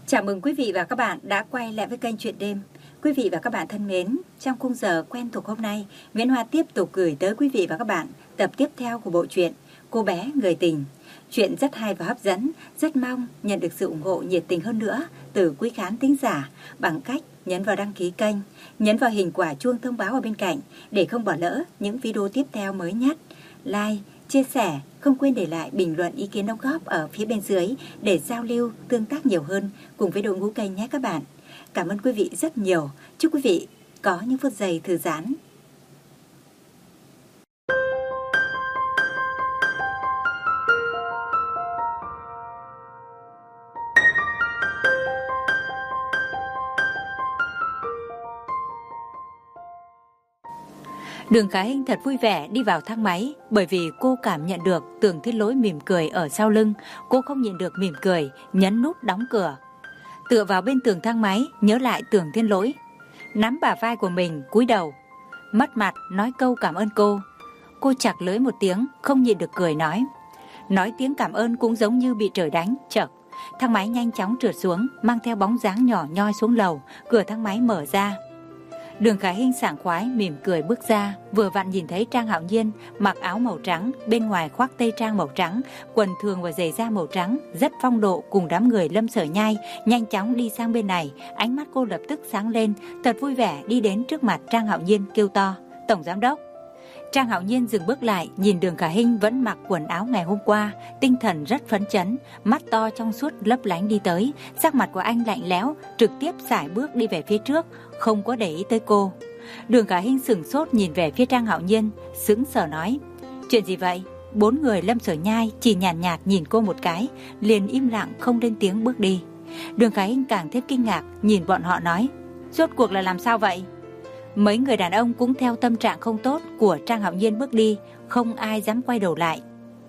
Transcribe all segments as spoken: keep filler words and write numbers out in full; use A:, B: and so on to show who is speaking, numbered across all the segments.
A: Chào mừng quý vị và các bạn đã quay lại với kênh Chuyện Đêm. Quý vị và các bạn thân mến, trong khung giờ quen thuộc hôm nay, Nguyễn Hoa tiếp tục gửi tới quý vị và các bạn tập tiếp theo của bộ truyện Cô bé người tình. Chuyện rất hay và hấp dẫn, rất mong nhận được sự ủng hộ nhiệt tình hơn nữa từ quý khán thính giả bằng cách nhấn vào đăng ký kênh, nhấn vào hình quả chuông thông báo ở bên cạnh để không bỏ lỡ những video tiếp theo mới nhất. Like, chia sẻ, không quên để lại bình luận ý kiến đóng góp ở phía bên dưới để giao lưu, tương tác nhiều hơn cùng với đội ngũ kênh nhé các bạn. Cảm ơn quý vị rất nhiều. Chúc quý vị có những phút giây thư giãn.
B: Đường Khả Hinh thật vui vẻ đi vào thang máy, bởi vì cô cảm nhận được Tưởng Thiên Lỗi mỉm cười ở sau lưng. Cô không nhịn được mỉm cười, nhấn nút đóng cửa. Tựa vào bên tường thang máy, nhớ lại Tưởng Thiên Lỗi, nắm bả vai của mình, cúi đầu, mất mặt nói câu cảm ơn cô. Cô chặt lưỡi một tiếng, không nhịn được cười nói. Nói tiếng cảm ơn cũng giống như bị trời đánh, chậc. Thang máy nhanh chóng trượt xuống, mang theo bóng dáng nhỏ nhoi xuống lầu, cửa thang máy mở ra. Đường Khả Hinh sảng khoái mỉm cười bước ra, vừa vặn nhìn thấy Trang Hạo Nhiên mặc áo màu trắng, bên ngoài khoác tây trang màu trắng, quần thường và giày da màu trắng, rất phong độ cùng đám người Lâm Sở Nhai nhanh chóng đi sang bên này. Ánh mắt cô lập tức sáng lên, thật vui vẻ đi đến trước mặt Trang Hạo Nhiên kêu to: "Tổng giám đốc!" Trang Hạo Nhiên dừng bước lại, nhìn Đường Khả Hinh vẫn mặc quần áo ngày hôm qua, tinh thần rất phấn chấn, mắt to trong suốt lấp lánh đi tới, sắc mặt của anh lạnh lẽo, trực tiếp sải bước đi về phía trước, không có để ý tới cô. Đường Khả Hinh sửng sốt nhìn về phía Trang Hạo Nhiên, sững sờ nói: "Chuyện gì vậy?" Bốn người Lâm Sở Nhai chỉ nhàn nhạt, nhạt nhìn cô một cái, liền im lặng không lên tiếng bước đi. Đường Khả Hinh càng thêm kinh ngạc, nhìn bọn họ nói: "Rốt cuộc là làm sao vậy?" Mấy người đàn ông cũng theo tâm trạng không tốt của Trang Hạo Nhiên bước đi, không ai dám quay đầu lại.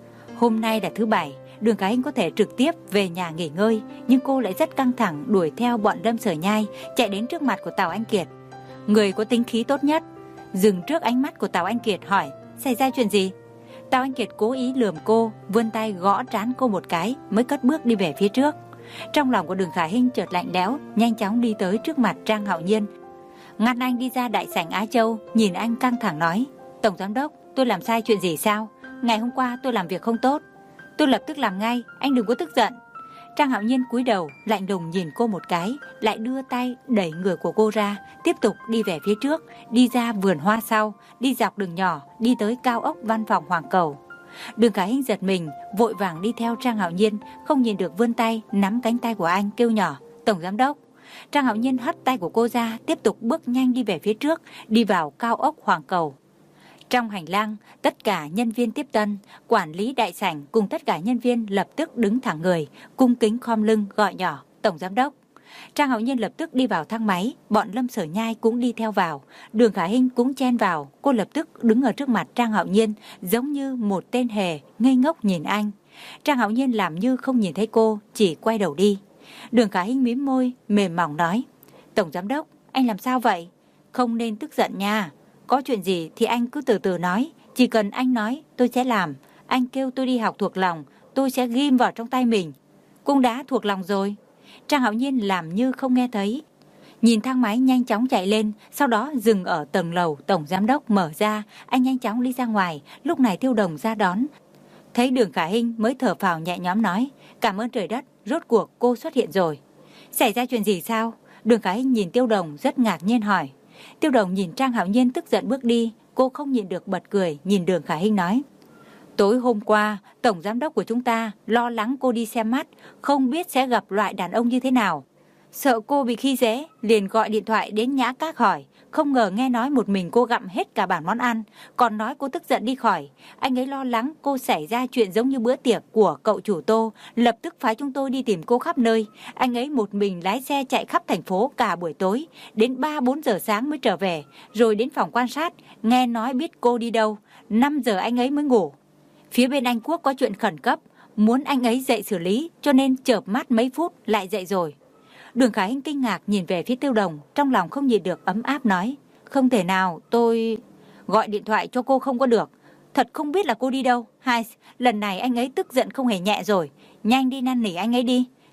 B: Hôm nay là thứ bảy, Đường Khả Hinh có thể trực tiếp về nhà nghỉ ngơi, nhưng cô lại rất căng thẳng đuổi theo bọn Lâm Sở Nhai, chạy đến trước mặt của Tào Anh Kiệt, người có tính khí tốt nhất. Dừng trước ánh mắt của Tào Anh Kiệt hỏi: "Xảy ra chuyện gì?" Tào Anh Kiệt cố ý lườm cô, vươn tay gõ trán cô một cái, mới cất bước đi về phía trước. Trong lòng của Đường Khả Hinh chợt lạnh lẽo, nhanh chóng đi tới trước mặt Trang Hạo Nhiên, ngăn anh đi ra đại sảnh Á Châu, nhìn anh căng thẳng nói: "Tổng giám đốc, tôi làm sai chuyện gì sao? Ngày hôm qua tôi làm việc không tốt, tôi lập tức làm ngay, anh đừng có tức giận." Trang Hạo Nhiên cúi đầu, lạnh lùng nhìn cô một cái, lại đưa tay đẩy người của cô ra, tiếp tục đi về phía trước, đi ra vườn hoa sau, đi dọc đường nhỏ, đi tới cao ốc văn phòng Hoàng Cầu. Đường Khả Hinh giật mình, vội vàng đi theo Trang Hạo Nhiên, không nhìn được vươn tay nắm cánh tay của anh kêu nhỏ: "Tổng giám đốc." Trang Hạo Nhiên hất tay của cô ra, tiếp tục bước nhanh đi về phía trước, đi vào cao ốc Hoàng Cầu. Trong hành lang, tất cả nhân viên tiếp tân, quản lý đại sảnh cùng tất cả nhân viên lập tức đứng thẳng người, cung kính khom lưng gọi nhỏ: "Tổng giám đốc." Trang Hạo Nhiên lập tức đi vào thang máy, bọn Lâm Sở Nhai cũng đi theo vào, Đường Khả Hinh cũng chen vào. Cô lập tức đứng ở trước mặt Trang Hạo Nhiên, giống như một tên hề, ngây ngốc nhìn anh. Trang Hạo Nhiên làm như không nhìn thấy cô, chỉ quay đầu đi. Đường Khả Hinh mím môi, mềm mỏng nói: "Tổng giám đốc, anh làm sao vậy? Không nên tức giận nha. Có chuyện gì thì anh cứ từ từ nói, chỉ cần anh nói tôi sẽ làm. Anh kêu tôi đi học thuộc lòng, tôi sẽ ghim vào trong tay mình. Cũng đã thuộc lòng rồi." Trang Hạo Nhiên làm như không nghe thấy, nhìn thang máy nhanh chóng chạy lên, sau đó dừng ở tầng lầu tổng giám đốc mở ra, anh nhanh chóng đi ra ngoài. Lúc này Tiêu Đồng ra đón, thấy Đường Khả Hinh mới thở phào nhẹ nhõm nói: "Cảm ơn trời đất, rốt cuộc cô xuất hiện rồi." "Xảy ra chuyện gì sao?" Đường Khả Hinh nhìn Tiêu Đồng rất ngạc nhiên hỏi. Tiêu Đồng nhìn Trang Hạo Nhiên tức giận bước đi, cô không nhịn được bật cười, nhìn Đường Khả Hinh nói: "Tối hôm qua, tổng giám đốc của chúng ta lo lắng cô đi xem mắt, không biết sẽ gặp loại đàn ông như thế nào. Sợ cô bị khi dễ, liền gọi điện thoại đến Nhã Các hỏi, không ngờ nghe nói một mình cô gặm hết cả bản món ăn, còn nói cô tức giận đi khỏi. Anh ấy lo lắng cô xảy ra chuyện giống như bữa tiệc của cậu chủ Tô, lập tức phái chúng tôi đi tìm cô khắp nơi. Anh ấy một mình lái xe chạy khắp thành phố cả buổi tối, đến ba bốn giờ sáng mới trở về, rồi đến phòng quan sát, nghe nói biết cô đi đâu, năm giờ anh ấy mới ngủ. Phía bên Anh Quốc có chuyện khẩn cấp, muốn anh ấy dậy xử lý, cho nên chợp mắt mấy phút lại dậy rồi." Đường Khả Hinh kinh ngạc nhìn về phía Tiêu Đồng, trong lòng không nhịn được ấm áp nói: "Không thể nào, tôi gọi điện thoại cho cô không có được, thật không biết là cô đi đâu. Hai, lần này anh ấy tức giận không hề nhẹ rồi, nhanh đi năn nỉ anh ấy đi,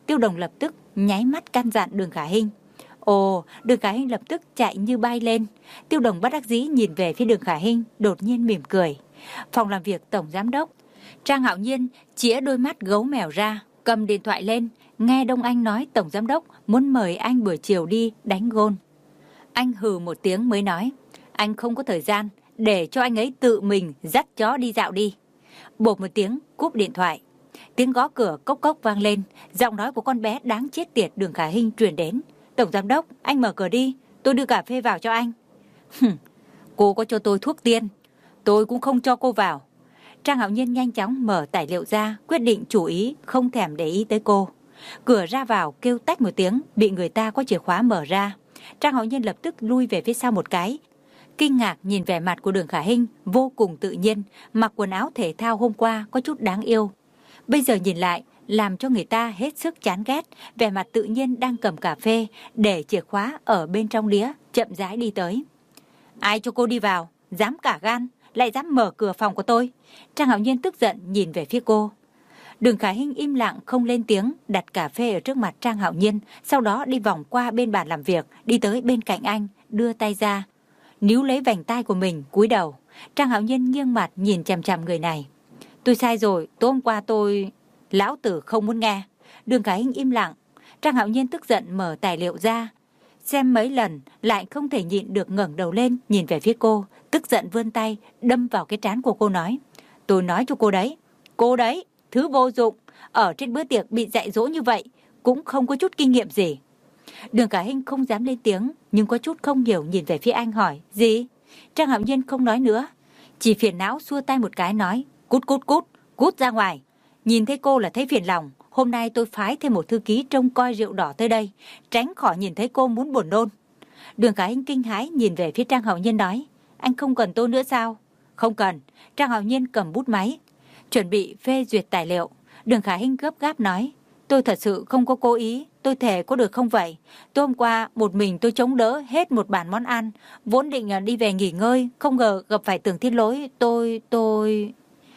B: Tiêu Đồng lập tức nháy mắt căn dặn Đường Khả Hinh. Ồ, Đường Khả Hinh lập tức chạy như bay lên. Tiêu Đồng bất đắc dĩ nhìn về phía Đường Khả Hinh, đột nhiên mỉm cười. Phòng làm việc tổng giám đốc. Trang Hạo Nhiên chĩa đôi mắt gấu mèo ra, cầm điện thoại lên, nghe Đông Anh nói tổng giám đốc muốn mời anh buổi chiều đi đánh gôn. Anh hừ một tiếng mới nói, anh không có thời gian, để cho anh ấy tự mình dắt chó đi dạo đi. Bộp một tiếng, cúp điện thoại. Tiếng gõ cửa cốc cốc vang lên, giọng nói của con bé đáng chết tiệt Đường Khả Hinh truyền đến. Tổng giám đốc, anh mở cửa đi, tôi đưa cà phê vào cho anh. Hừm, cô có cho tôi thuốc tiên, tôi cũng không cho cô vào. Trang Hạo Nhiên nhanh chóng mở tài liệu ra, quyết định chủ ý, không thèm để ý tới cô. Cửa ra vào kêu tách một tiếng, bị người ta có chìa khóa mở ra. Trang Hạo Nhiên lập tức lui về phía sau một cái. Kinh ngạc nhìn vẻ mặt của Đường Khả Hinh vô cùng tự nhiên, mặc quần áo thể thao hôm qua có chút đáng yêu. Bây giờ nhìn lại, làm cho người ta hết sức chán ghét, vẻ mặt tự nhiên đang cầm cà phê, để chìa khóa ở bên trong đĩa, chậm rãi đi tới. Ai cho cô đi vào, dám cả gan, lại dám mở cửa phòng của tôi. Trang Hạo Nhiên tức giận nhìn về phía cô. Đường Khả Hinh im lặng không lên tiếng, đặt cà phê ở trước mặt Trang Hạo Nhiên, sau đó đi vòng qua bên bàn làm việc, đi tới bên cạnh anh, đưa tay ra, níu lấy vành tai của mình, cúi đầu. Trang Hạo Nhiên nghiêng mặt nhìn chằm chằm người này. Tôi sai rồi, tối hôm qua tôi... Lão tử không muốn nghe. Đường Khả Hinh im lặng. Trang Hạo Nhiên tức giận mở tài liệu ra, xem mấy lần lại không thể nhịn được ngẩng đầu lên nhìn về phía cô, tức giận vươn tay đâm vào cái trán của cô nói, tôi nói cho cô đấy, cô đấy, thứ vô dụng, ở trên bữa tiệc bị dạy dỗ như vậy, cũng không có chút kinh nghiệm gì. Đường Khả Hinh không dám lên tiếng, nhưng có chút không hiểu nhìn về phía anh hỏi, gì? Trang Hạo Nhiên không nói nữa, chỉ phiền não xua tay một cái nói, cút cút cút, cút ra ngoài. Nhìn thấy cô là thấy phiền lòng, hôm nay tôi phái thêm một thư ký trông coi rượu đỏ tới đây, tránh khỏi nhìn thấy cô muốn buồn nôn. Đường Khả Hinh kinh hãi nhìn về phía Trang Hạo Nhiên nói, anh không cần tôi nữa sao? Không cần. Trang Hạo Nhiên cầm bút máy, chuẩn bị phê duyệt tài liệu. Đường Khả Hinh gấp gáp nói, tôi thật sự không có cố ý, tôi thề có được không vậy? Tối hôm qua một mình tôi chống đỡ hết một bàn món ăn, vốn định đi về nghỉ ngơi, không ngờ gặp phải Tưởng Thiên Lỗi, tôi, tôi...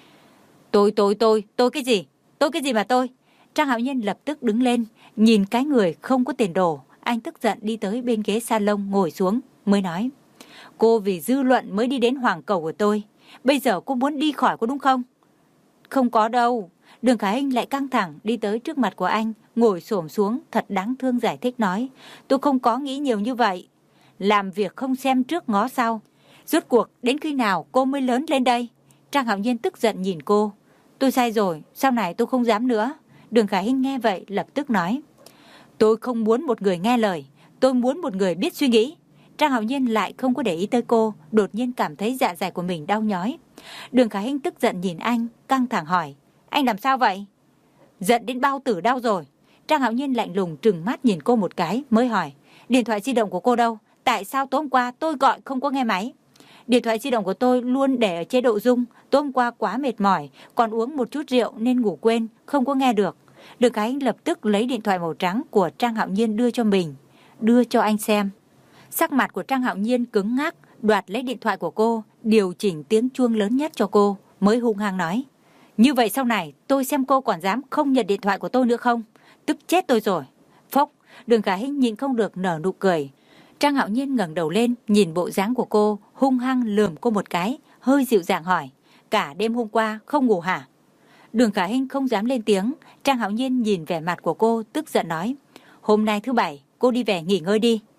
B: Tôi, tôi, tôi, tôi cái gì? Tôi cái gì mà tôi? Trang Hạo Nhiên lập tức đứng lên, nhìn cái người không có tiền đồ. Anh tức giận đi tới bên ghế salon ngồi xuống, mới nói, cô vì dư luận mới đi đến hoàng cầu của tôi. Bây giờ cô muốn đi khỏi có đúng không? Không có đâu. Đường Khả Hinh lại căng thẳng đi tới trước mặt của anh, ngồi xổm xuống, thật đáng thương giải thích nói, tôi không có nghĩ nhiều như vậy. Làm việc không xem trước ngó sau. Rốt cuộc đến khi nào cô mới lớn lên đây? Trang Hạo Nhiên tức giận nhìn cô. Tôi sai rồi, sau này tôi không dám nữa. Đường Khả Hinh nghe vậy lập tức nói, tôi không muốn một người nghe lời, tôi muốn một người biết suy nghĩ. Trang Hạo Nhiên lại không có để ý tới cô, đột nhiên cảm thấy dạ dày của mình đau nhói. Đường Khả Hinh tức giận nhìn anh, căng thẳng hỏi, anh làm sao vậy? Giận đến bao tử đau rồi. Trang Hạo Nhiên lạnh lùng trừng mắt nhìn cô một cái mới hỏi, điện thoại di động của cô đâu? Tại sao tối hôm qua tôi gọi không có nghe máy? Điện thoại di động của tôi luôn để ở chế độ rung, tối hôm qua quá mệt mỏi, còn uống một chút rượu nên ngủ quên, không có nghe được. Đường Khả Hinh lập tức lấy điện thoại màu trắng của Trang Hạo Nhiên đưa cho mình, đưa cho anh xem. Sắc mặt của Trang Hạo Nhiên cứng ngắc, đoạt lấy điện thoại của cô, điều chỉnh tiếng chuông lớn nhất cho cô, mới hung hăng nói, như vậy sau này tôi xem cô còn dám không nhận điện thoại của tôi nữa không? Tức chết tôi rồi. Phốc. Đường Khả Hinh nhịn không được nở nụ cười. Trang Hạo Nhiên ngẩng đầu lên, nhìn bộ dáng của cô, hung hăng lườm cô một cái, hơi dịu dàng hỏi, cả đêm hôm qua không ngủ hả? Đường Khả Hinh không dám lên tiếng. Trang Hạo Nhiên nhìn vẻ mặt của cô, tức giận nói, hôm nay thứ bảy, cô đi về nghỉ ngơi đi.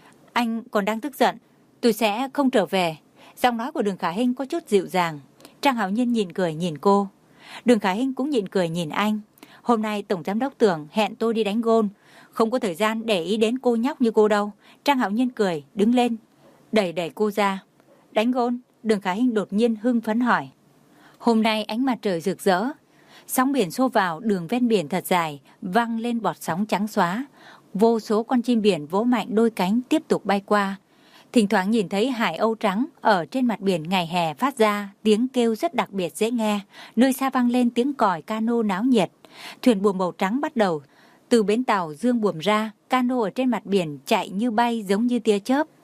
B: Anh còn đang tức giận, tôi sẽ không trở về. Giọng nói của Đường Khả Hinh có chút dịu dàng. Trang Hạo Nhiên nhìn cười nhìn cô. Đường Khả Hinh cũng nhìn cười nhìn anh. Hôm nay Tổng Giám đốc Tưởng hẹn tôi đi đánh gôn, không có thời gian để ý đến cô nhóc như cô đâu. Trang Hạo Nhiên cười, đứng lên, đẩy đẩy cô ra. Đánh gôn? Đường Khả Hinh đột nhiên hưng phấn hỏi. Hôm nay ánh mặt trời rực rỡ, sóng biển xô vào đường ven biển thật dài, văng lên bọt sóng trắng xóa. Vô số con chim biển vỗ mạnh đôi cánh tiếp tục bay qua. Thỉnh thoảng nhìn thấy hải âu trắng ở trên mặt biển ngày hè phát ra tiếng kêu rất đặc biệt dễ nghe. Nơi xa vang lên tiếng còi cano náo nhiệt. Thuyền buồm màu trắng bắt đầu từ bến tàu dương buồm ra. Cano ở trên mặt biển chạy như bay giống như tia chớp.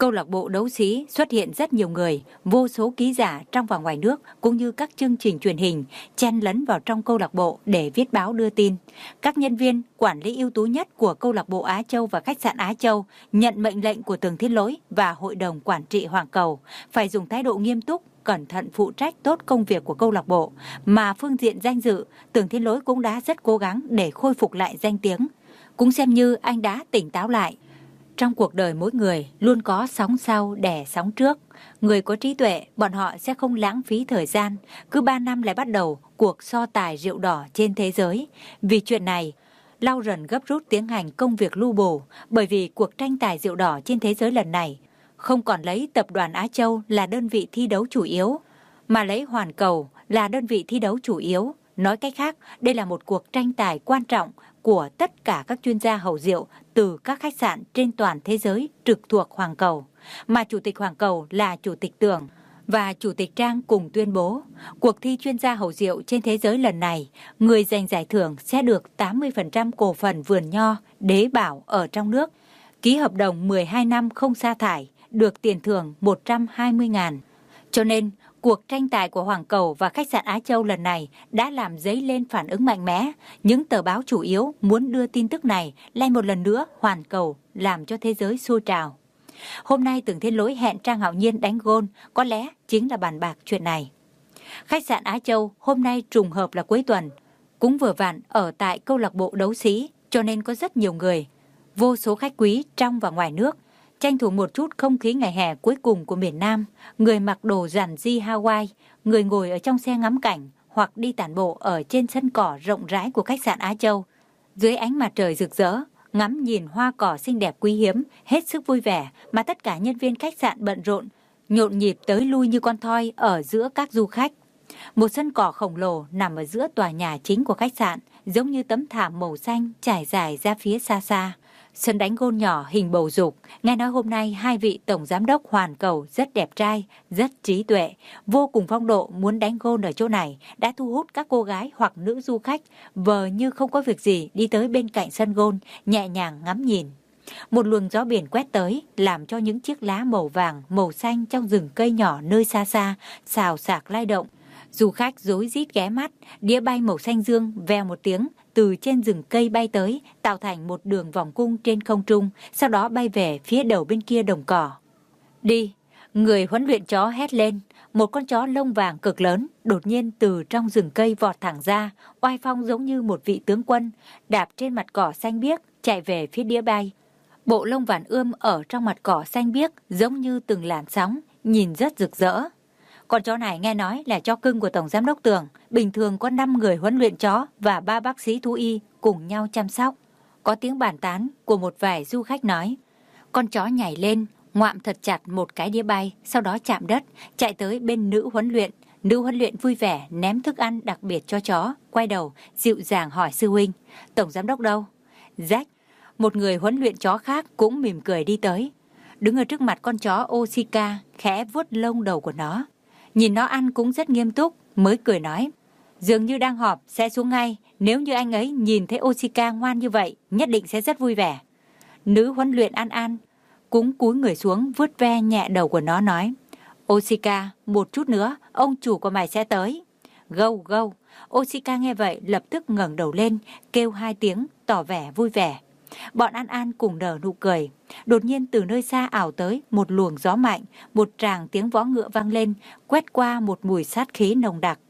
B: Câu lạc bộ đấu sĩ xuất hiện rất nhiều người, vô số ký giả trong và ngoài nước cũng như các chương trình truyền hình chen lấn vào trong câu lạc bộ để viết báo đưa tin. Các nhân viên, quản lý ưu tú nhất của câu lạc bộ Á Châu và khách sạn Á Châu nhận mệnh lệnh của Tường Thiên Lỗi và Hội đồng Quản trị Hoàng Cầu phải dùng thái độ nghiêm túc, cẩn thận phụ trách tốt công việc của câu lạc bộ, mà phương diện danh dự, Tường Thiên Lỗi cũng đã rất cố gắng để khôi phục lại danh tiếng. Cũng xem như anh đã tỉnh táo lại. Trong cuộc đời mỗi người luôn có sóng sau đẻ sóng trước. Người có trí tuệ, bọn họ sẽ không lãng phí thời gian. Cứ ba năm lại bắt đầu cuộc so tài rượu đỏ trên thế giới. Vì chuyện này, Lauren gấp rút tiến hành công việc lưu bù. Bởi vì cuộc tranh tài rượu đỏ trên thế giới lần này không còn lấy tập đoàn Á Châu là đơn vị thi đấu chủ yếu, mà lấy Hoàn Cầu là đơn vị thi đấu chủ yếu. Nói cách khác, đây là một cuộc tranh tài quan trọng của tất cả các chuyên gia hầu rượu từ các khách sạn trên toàn thế giới trực thuộc Hoàng Cầu. Mà Chủ tịch Hoàng Cầu là Chủ tịch Tường và Chủ tịch Trang cùng tuyên bố, cuộc thi chuyên gia hầu rượu trên thế giới lần này, người giành giải thưởng sẽ được tám mươi phần trăm cổ phần vườn nho Đế Bảo ở trong nước, ký hợp đồng mười hai năm không sa thải, được tiền thưởng một trăm hai mươi ngàn. Cho nên, cuộc tranh tài của Hoàng Cầu và khách sạn Á Châu lần này đã làm dấy lên phản ứng mạnh mẽ. Những tờ báo chủ yếu muốn đưa tin tức này lại một lần nữa hoàn cầu, làm cho thế giới sôi trào. Hôm nay Tường Thiên Lỗi hẹn Trang Hạo Nhiên đánh gôn, có lẽ chính là bàn bạc chuyện này. Khách sạn Á Châu hôm nay trùng hợp là cuối tuần, cũng vừa vặn ở tại câu lạc bộ đấu sĩ, cho nên có rất nhiều người, vô số khách quý trong và ngoài nước, tranh thủ một chút không khí ngày hè cuối cùng của miền Nam, người mặc đồ giản di Hawaii, người ngồi ở trong xe ngắm cảnh hoặc đi tản bộ ở trên sân cỏ rộng rãi của khách sạn Á Châu. Dưới ánh mặt trời rực rỡ, ngắm nhìn hoa cỏ xinh đẹp quý hiếm, hết sức vui vẻ mà tất cả nhân viên khách sạn bận rộn, nhộn nhịp tới lui như con thoi ở giữa các du khách. Một sân cỏ khổng lồ nằm ở giữa tòa nhà chính của khách sạn, giống như tấm thảm màu xanh trải dài ra phía xa xa. Sân đánh gôn nhỏ hình bầu dục, nghe nói hôm nay hai vị tổng giám đốc Hoàn Cầu rất đẹp trai, rất trí tuệ, vô cùng phong độ muốn đánh gôn ở chỗ này đã thu hút các cô gái hoặc nữ du khách vờ như không có việc gì đi tới bên cạnh sân gôn, nhẹ nhàng ngắm nhìn. Một luồng gió biển quét tới làm cho những chiếc lá màu vàng, màu xanh trong rừng cây nhỏ nơi xa xa xào xạc lay động. Du khách rối rít ghé mắt, đĩa bay màu xanh dương vèo một tiếng từ trên rừng cây bay tới, tạo thành một đường vòng cung trên không trung, sau đó bay về phía đầu bên kia đồng cỏ. Đi, người huấn luyện chó hét lên, một con chó lông vàng cực lớn đột nhiên từ trong rừng cây vọt thẳng ra, oai phong giống như một vị tướng quân, đạp trên mặt cỏ xanh biếc, chạy về phía đĩa bay. Bộ lông vàng ươm ở trong mặt cỏ xanh biếc giống như từng làn sóng, nhìn rất rực rỡ. Con chó này nghe nói là chó cưng của Tổng Giám đốc Tường, bình thường có năm người huấn luyện chó và ba bác sĩ thú y cùng nhau chăm sóc. Có tiếng bàn tán của một vài du khách nói, con chó nhảy lên, ngoạm thật chặt một cái đĩa bay, sau đó chạm đất, chạy tới bên nữ huấn luyện. Nữ huấn luyện vui vẻ ném thức ăn đặc biệt cho chó, quay đầu, dịu dàng hỏi sư huynh, Tổng Giám đốc đâu? Jack, một người huấn luyện chó khác cũng mỉm cười đi tới, đứng ở trước mặt con chó Osika, khẽ vuốt lông đầu của nó. Nhìn nó ăn cũng rất nghiêm túc, mới cười nói, dường như đang họp, sẽ xuống ngay, nếu như anh ấy nhìn thấy Osika ngoan như vậy, nhất định sẽ rất vui vẻ. Nữ huấn luyện An An cũng cúi người xuống vuốt ve nhẹ đầu của nó nói, Osika, một chút nữa, ông chủ của mày sẽ tới. Gâu gâu, Osika nghe vậy lập tức ngẩng đầu lên, kêu hai tiếng, tỏ vẻ vui vẻ. Bọn An An cùng nở nụ cười. Đột nhiên từ nơi xa ảo tới một luồng gió mạnh, một tràng tiếng vó ngựa vang lên, quét qua một mùi sát khí nồng đặc.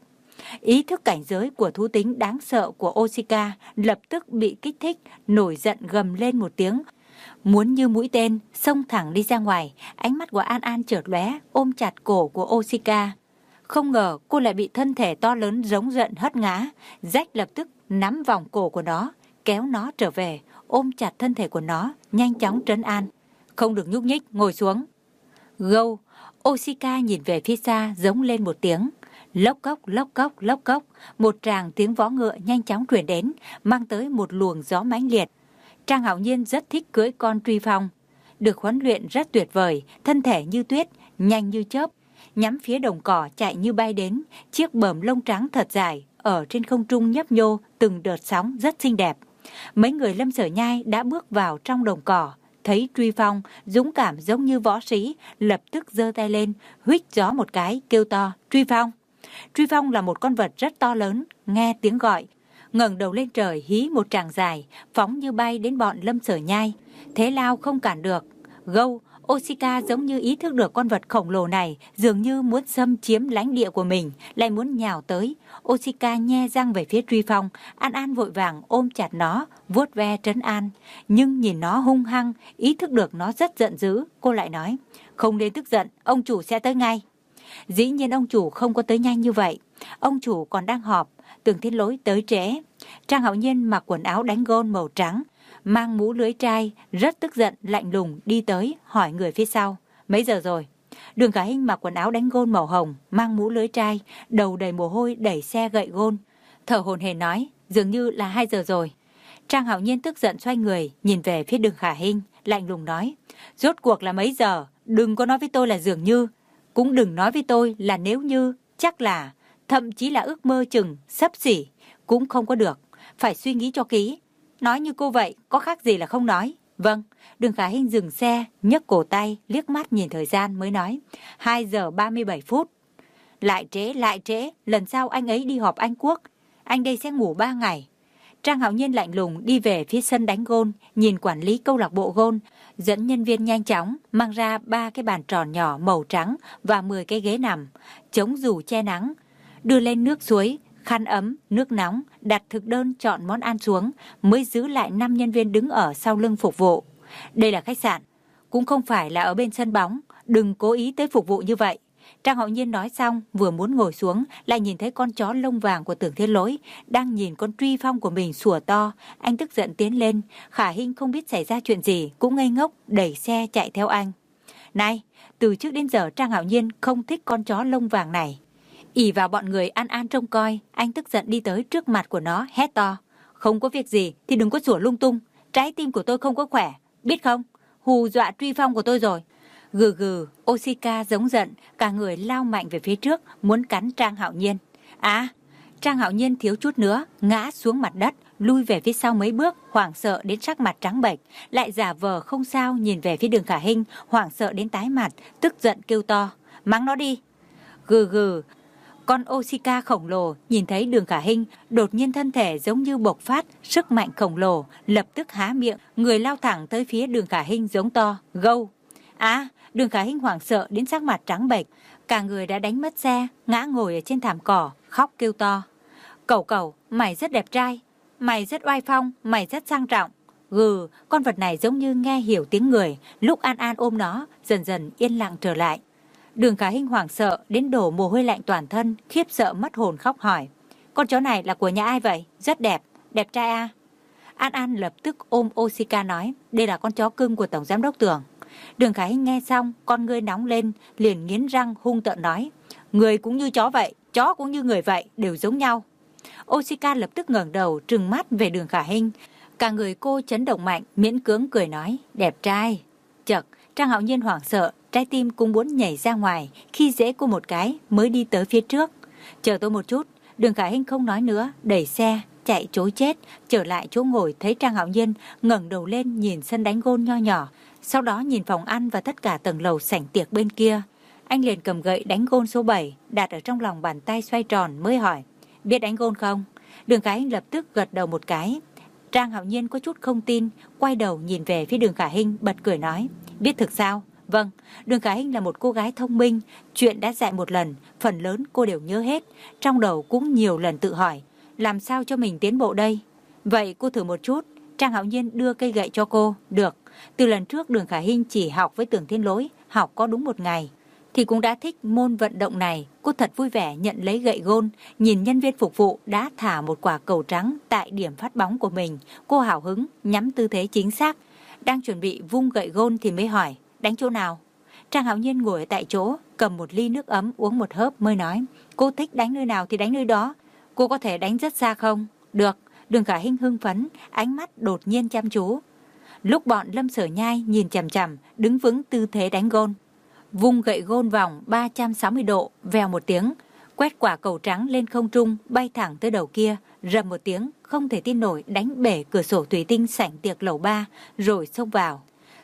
B: Ý thức cảnh giới của thú tính đáng sợ của Osika lập tức bị kích thích, nổi giận gầm lên một tiếng. Muốn như mũi tên, xông thẳng đi ra ngoài, ánh mắt của An An chợt lóe, ôm chặt cổ của Osika. Không ngờ cô lại bị thân thể to lớn giống giận hất ngã. Jack lập tức nắm vòng cổ của nó, kéo nó trở về, ôm chặt thân thể của nó, nhanh chóng trấn an. Không được nhúc nhích, ngồi xuống. Gâu, Osika nhìn về phía xa giống lên một tiếng. Lốc cốc, lốc cốc, lốc cốc, một tràng tiếng vó ngựa nhanh chóng truyền đến, mang tới một luồng gió mãnh liệt. Trang Hạo Nhiên rất thích cưỡi con truy phong. Được huấn luyện rất tuyệt vời, thân thể như tuyết, nhanh như chớp, nhắm phía đồng cỏ chạy như bay đến, chiếc bờm lông trắng thật dài, ở trên không trung nhấp nhô từng đợt sóng rất xinh đẹp. Mấy người Lâm Sở Nhai đã bước vào trong đồng cỏ, thấy Truy Phong dũng cảm giống như võ sĩ, lập tức giơ tay lên, huýt gió một cái, kêu to, Truy Phong. Truy Phong là một con vật rất to lớn, nghe tiếng gọi, ngẩng đầu lên trời hí một tràng dài, phóng như bay đến bọn Lâm Sở Nhai. Thế lao không cản được. Gâu, Oshika giống như ý thức được con vật khổng lồ này dường như muốn xâm chiếm lãnh địa của mình, lại muốn nhào tới. Oshika nhe răng về phía Truy Phong, An An vội vàng ôm chặt nó, vuốt ve trấn an. Nhưng nhìn nó hung hăng, ý thức được nó rất giận dữ, cô lại nói, không nên tức giận, ông chủ sẽ tới ngay. Dĩ nhiên ông chủ không có tới nhanh như vậy, ông chủ còn đang họp. Tưởng Thiên Lỗi tới trễ. Trang Hạo Nhiên mặc quần áo đánh gôn màu trắng, mang mũ lưới trai, rất tức giận, lạnh lùng đi tới, hỏi người phía sau, mấy giờ rồi? Đường Khả Hinh mặc quần áo đánh gôn màu hồng, mang mũ lưới trai, đầu đầy mồ hôi đẩy xe gậy gôn, thở hổn hển nói, dường như là hai giờ rồi. Trang Hạo Nhiên tức giận xoay người, nhìn về phía Đường Khả Hinh, lạnh lùng nói, rốt cuộc là mấy giờ? Đừng có nói với tôi là dường như, cũng đừng nói với tôi là nếu như, chắc là, thậm chí là ước mơ chừng, sắp xỉ, cũng không có được, phải suy nghĩ cho kỹ. Nói như cô vậy, có khác gì là không nói. Vâng, Đường Khả Hinh dừng xe, nhấc cổ tay, liếc mắt nhìn thời gian mới nói, hai giờ ba mươi bảy phút. Lại trễ, lại trễ, lần sau anh ấy đi họp Anh Quốc, anh đây sẽ ngủ ba ngày. Trang Hạo Nhiên lạnh lùng đi về phía sân đánh gôn, nhìn quản lý câu lạc bộ gôn, dẫn nhân viên nhanh chóng mang ra ba cái bàn tròn nhỏ màu trắng và mười cái ghế nằm, chống dù che nắng, đưa lên nước suối, khăn ấm, nước nóng, đặt thực đơn chọn món ăn xuống, mới giữ lại năm nhân viên đứng ở sau lưng phục vụ. Đây là khách sạn, cũng không phải là ở bên sân bóng, đừng cố ý tới phục vụ như vậy. Trang Hạo Nhiên nói xong, vừa muốn ngồi xuống, lại nhìn thấy con chó lông vàng của Tưởng Thiên Lỗi đang nhìn con Truy Phong của mình sủa to. Anh tức giận tiến lên, Khả Hinh không biết xảy ra chuyện gì, cũng ngây ngốc đẩy xe chạy theo anh. Này, từ trước đến giờ Trang Hạo Nhiên không thích con chó lông vàng này. Ỷ vào bọn người An An trông coi, anh tức giận đi tới trước mặt của nó, hét to. Không có việc gì thì đừng có sủa lung tung, trái tim của tôi không có khỏe, biết không? Hù dọa Truy Phong của tôi rồi. Gừ gừ, Oshika giống giận, cả người lao mạnh về phía trước, muốn cắn Trang Hạo Nhiên. À, Trang Hạo Nhiên thiếu chút nữa, ngã xuống mặt đất, lui về phía sau mấy bước, hoảng sợ đến sắc mặt trắng bệch, lại giả vờ không sao nhìn về phía Đường Khả Hinh, hoảng sợ đến tái mặt, tức giận kêu to. Mắng nó đi. Gừ gừ. Con Oshika khổng lồ nhìn thấy Đường Khả Hinh, đột nhiên thân thể giống như bộc phát sức mạnh khổng lồ, lập tức há miệng, người lao thẳng tới phía Đường Khả Hinh giống to, gâu. À, Đường Khả Hinh hoảng sợ đến sắc mặt trắng bệch, cả người đã đánh mất xe, ngã ngồi ở trên thảm cỏ, khóc kêu to. Cẩu cẩu, mày rất đẹp trai, mày rất oai phong, mày rất sang trọng. Gừ, con vật này giống như nghe hiểu tiếng người, lúc An An ôm nó, dần dần yên lặng trở lại. Đường Khả Hinh hoảng sợ đến đổ mồ hôi lạnh toàn thân, khiếp sợ mất hồn khóc hỏi. Con chó này là của nhà ai vậy? Rất đẹp, đẹp trai à? An An lập tức ôm Oshika nói, đây là con chó cưng của Tổng Giám đốc Tưởng. Đường Khả Hinh nghe xong, con ngươi nóng lên, liền nghiến răng hung tợn nói, người cũng như chó vậy, chó cũng như người vậy, đều giống nhau. Oshika lập tức ngẩng đầu trừng mắt về Đường Khả Hinh, cả người cô chấn động mạnh, miễn cưỡng cười nói, đẹp trai. Chật, Trang Hạo Nhiên hoảng sợ, trái tim cũng muốn nhảy ra ngoài, khi dễ cô một cái mới đi tới phía trước. Chờ tôi một chút. Đường Khả Hinh không nói nữa, đẩy xe chạy trối chết, trở lại chỗ ngồi, thấy Trang Hạo Nhiên ngẩng đầu lên nhìn sân đánh gôn nho nhỏ, sau đó nhìn phòng ăn và tất cả tầng lầu sảnh tiệc bên kia. Anh liền cầm gậy đánh gôn số bảy, đặt ở trong lòng bàn tay xoay tròn mới hỏi, biết đánh gôn không? Đường Khả Hinh lập tức gật đầu một cái. Trang Hạo Nhiên có chút không tin, quay đầu nhìn về phía Đường Khả Hinh, bật cười nói, biết thực sao? Vâng, Đường Khả Hinh là một cô gái thông minh, chuyện đã dạy một lần, phần lớn cô đều nhớ hết, trong đầu cũng nhiều lần tự hỏi, làm sao cho mình tiến bộ đây? Vậy cô thử một chút. Trang Hạo Nhiên đưa cây gậy cho cô. Được, từ lần trước Đường Khả Hinh chỉ học với Tưởng Thiên Lỗi, học có đúng một ngày, thì cũng đã thích môn vận động này. Cô thật vui vẻ nhận lấy gậy gôn, nhìn nhân viên phục vụ đã thả một quả cầu trắng tại điểm phát bóng của mình. Cô hào hứng, nhắm tư thế chính xác, đang chuẩn bị vung gậy gôn thì mới hỏi, đánh chỗ nào? Trang Hạo Nhiên ngồi ở tại chỗ, cầm một ly nước ấm uống một hớp mới nói, cô thích đánh nơi nào thì đánh nơi đó. Cô có thể đánh rất xa không? Được. Đường Khả Hinh hưng phấn, ánh mắt đột nhiên chăm chú. Lúc bọn Lâm Sở Nhai nhìn chằm chằm, đứng vững tư thế đánh gôn, vung gậy gôn vòng ba trăm sáu mươi độ, vèo một tiếng, quét quả cầu trắng lên không trung, bay thẳng tới đầu kia, rầm một tiếng, không thể tin nổi đánh bể cửa sổ thủy tinh sảnh tiệc lầu ba, rồi xông vào.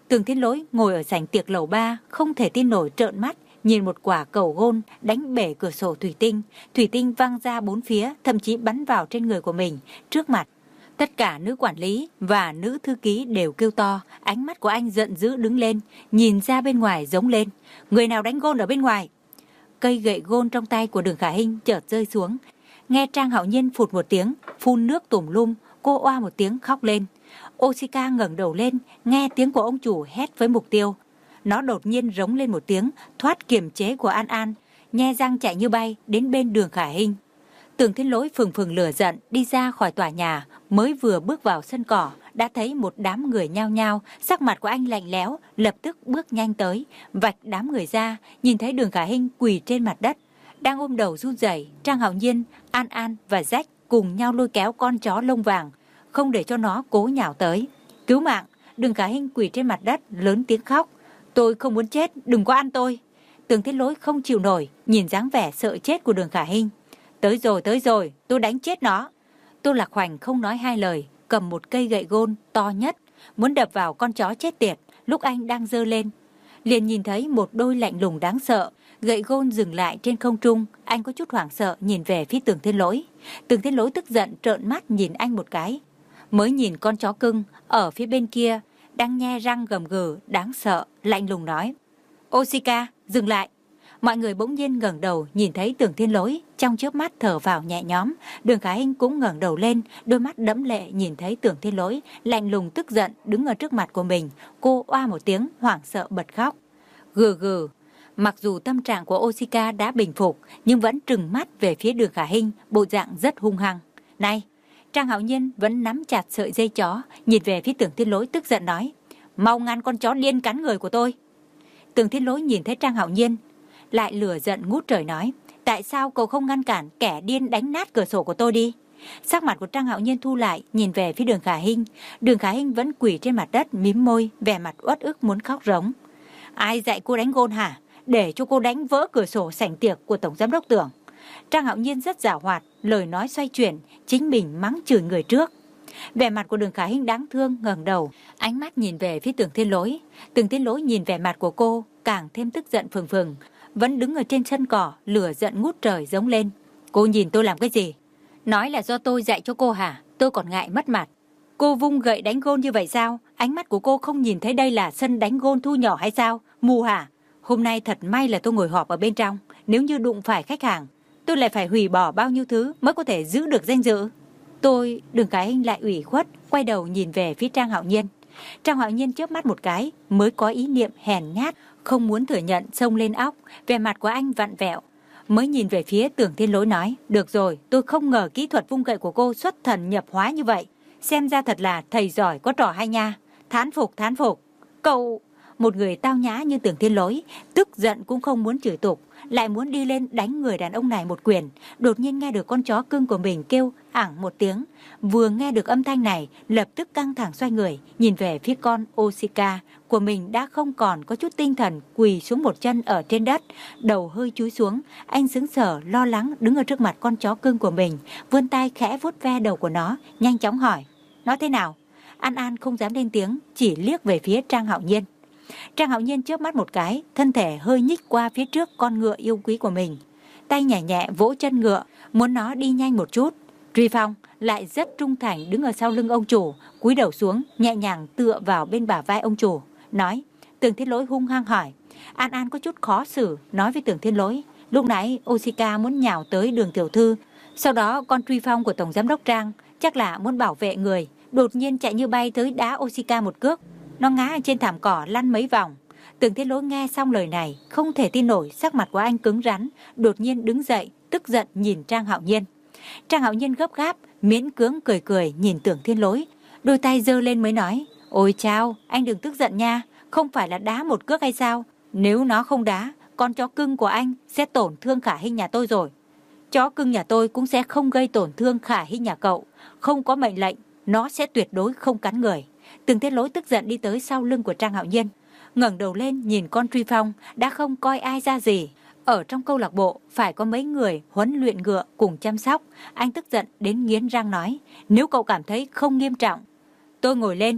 B: Tường Thiên Lỗi ngồi ở sảnh tiệc lầu ba, không thể tin nổi trợn mắt, nhìn một quả cầu gôn đánh bể cửa sổ thủy tinh, thủy tinh văng ra bốn phía, thậm chí bắn vào trên người của mình, trước mặt. Tất cả nữ quản lý và nữ thư ký đều kêu to, ánh mắt của anh giận dữ đứng lên, nhìn ra bên ngoài giống lên, người nào đánh gôn ở bên ngoài? Cây gậy gôn trong tay của Đường Khả Hinh chợt rơi xuống, nghe Trang Hạo Nhiên phụt một tiếng, phun nước tùm lum, cô oa một tiếng khóc lên. Osika ngẩng đầu lên, nghe tiếng của ông chủ hét với mục tiêu. Nó đột nhiên rống lên một tiếng, thoát kiềm chế của An An, nhe răng chạy như bay đến bên Đường Khả Hinh. Tường Thiên Lỗi phừng phừng lửa giận đi ra khỏi tòa nhà, mới vừa bước vào sân cỏ, đã thấy một đám người nhao nhao, sắc mặt của anh lạnh lẽo, lập tức bước nhanh tới, vạch đám người ra, nhìn thấy Đường Khả Hinh quỳ trên mặt đất, đang ôm đầu run rẩy. Trang Hạo Nhiên, An An và Jack cùng nhau lôi kéo con chó lông vàng, không để cho nó cố nhào tới. Cứu mạng! Đường Khả Hinh quỳ trên mặt đất, lớn tiếng khóc. Tôi không muốn chết, đừng có ăn tôi. Tường Thiên Lỗi không chịu nổi, nhìn dáng vẻ sợ chết của Đường Khả Hinh. Tới rồi, tới rồi, tôi đánh chết nó. Tô Lạc Hoành không nói hai lời, cầm một cây gậy gôn to nhất, muốn đập vào con chó chết tiệt. Lúc anh đang giơ lên, liền nhìn thấy một đôi lạnh lùng đáng sợ. Gậy gôn dừng lại trên không trung, anh có chút hoảng sợ nhìn về phía Tường Thiên Lỗi. Tường Thiên Lỗi tức giận trợn mắt nhìn anh một cái, mới nhìn con chó cưng ở phía bên kia đang nhe răng gầm gừ đáng sợ, lạnh lùng nói: Osika, dừng lại. Mọi người bỗng nhiên ngẩng đầu nhìn thấy Tường Thiên Lỗi, trong chớp mắt thở vào nhẹ nhõm. Đường Khả Hinh cũng ngẩng đầu lên, đôi mắt đẫm lệ nhìn thấy Tường Thiên Lỗi lạnh lùng tức giận đứng ở trước mặt của mình. Cô oa một tiếng hoảng sợ bật khóc. Gừ gừ. Mặc dù tâm trạng của Osika đã bình phục, nhưng vẫn trừng mắt về phía Đường Khả Hinh, bộ dạng rất hung hăng. Này! Trang Hạo Nhiên vẫn nắm chặt sợi dây chó, nhìn về phía Tường Thiên Lỗi tức giận nói: Mau ngăn con chó điên cắn người của tôi. Tường Thiên Lỗi nhìn thấy Trang Hạo Nhiên, lại lửa giận ngút trời nói: Tại sao cậu không ngăn cản kẻ điên đánh nát cửa sổ của tôi đi? Sắc mặt của Trang Hạo Nhiên thu lại, nhìn về phía Đường Khả Hinh. Đường Khả Hinh vẫn quỳ trên mặt đất, mím môi, vẻ mặt uất ức muốn khóc rống. Ai dạy cô đánh gôn hả? Để cho cô đánh vỡ cửa sổ sảnh tiệc của Tổng Giám đốc Tưởng. Trang Hạo Nhiên rất giảo hoạt, lời nói xoay chuyển, chính mình mắng chửi người trước. Vẻ mặt của Đường Khả Hinh đáng thương, ngẩng đầu, ánh mắt nhìn về phía Tường Thiên Lỗi. Tường Thiên Lỗi nhìn vẻ mặt của cô, càng thêm tức giận phừng phừng, vẫn đứng ở trên sân cỏ, lửa giận ngút trời giống lên. Cô nhìn tôi làm cái gì? Nói là do tôi dạy cho cô hả? Tôi còn ngại mất mặt. Cô vung gậy đánh gôn như vậy sao? Ánh mắt của cô không nhìn thấy đây là sân đánh gôn thu nhỏ hay sao? Mù hả? Hôm nay thật may là tôi ngồi họp ở bên trong, nếu như đụng phải khách hàng, tôi lại phải hủy bỏ bao nhiêu thứ mới có thể giữ được danh dự. Tôi... Đường Khả Hinh lại ủy khuất, quay đầu nhìn về phía Trang Hạo Nhiên. Trang Hạo Nhiên chớp mắt một cái, mới có ý niệm hèn nhát, không muốn thừa nhận xông lên óc. Vẻ mặt của anh vặn vẹo, mới nhìn về phía Tường Thiên Lỗi nói: Được rồi, tôi không ngờ kỹ thuật vung gậy của cô xuất thần nhập hóa như vậy. Xem ra thật là thầy giỏi có trò hay nha. Thán phục, thán phục. Cậu... Một người tao nhã như Tường Thiên Lỗi, tức giận cũng không muốn chửi tục, lại muốn đi lên đánh người đàn ông này một quyền. Đột nhiên nghe được con chó cưng của mình kêu ảng một tiếng. Vừa nghe được âm thanh này, lập tức căng thẳng xoay người, nhìn về phía con Osika của mình đã không còn có chút tinh thần, quỳ xuống một chân ở trên đất, đầu hơi chúi xuống. Anh sững sờ lo lắng đứng ở trước mặt con chó cưng của mình, vươn tay khẽ vuốt ve đầu của nó, nhanh chóng hỏi: Nó thế nào? An An không dám lên tiếng, chỉ liếc về phía Trang Hạo Nhiên. Trang Hạo Nhiên chớp mắt một cái, thân thể hơi nhích qua phía trước con ngựa yêu quý của mình, tay nhẹ nhẹ vỗ chân ngựa, muốn nó đi nhanh một chút. Truy Phong lại rất trung thành đứng ở sau lưng ông chủ, cúi đầu xuống, nhẹ nhàng tựa vào bên bả vai ông chủ, nói. Tường Thiên Lỗi hung hăng hỏi. An An có chút khó xử, nói với Tường Thiên Lỗi: Lúc nãy Osika muốn nhào tới Đường tiểu thư, sau đó con Truy Phong của Tổng Giám đốc Trang chắc là muốn bảo vệ người, đột nhiên chạy như bay tới đá Osika một cước. Nó ngã trên thảm cỏ lăn mấy vòng. Tường Thiên Lỗi nghe xong lời này, không thể tin nổi, sắc mặt của anh cứng rắn, đột nhiên đứng dậy, tức giận nhìn Trang Hạo Nhiên. Trang Hạo Nhiên gấp gáp, miễn cưỡng cười cười nhìn Tường Thiên Lỗi, đôi tay giơ lên mới nói: Ôi chao, anh đừng tức giận nha, không phải là đá một cước hay sao? Nếu nó không đá, con chó cưng của anh sẽ tổn thương Khả Hinh nhà tôi rồi. Chó cưng nhà tôi cũng sẽ không gây tổn thương Khả Hinh nhà cậu. Không có mệnh lệnh, nó sẽ tuyệt đối không cắn người. Tường Thiên Lỗi tức giận đi tới sau lưng của Trang Hạo Nhiên, ngẩng đầu lên nhìn con Truy Phong đã không coi ai ra gì. Ở trong câu lạc bộ phải có mấy người huấn luyện ngựa cùng chăm sóc. Anh tức giận đến nghiến răng nói: Nếu cậu cảm thấy không nghiêm trọng, tôi ngồi lên,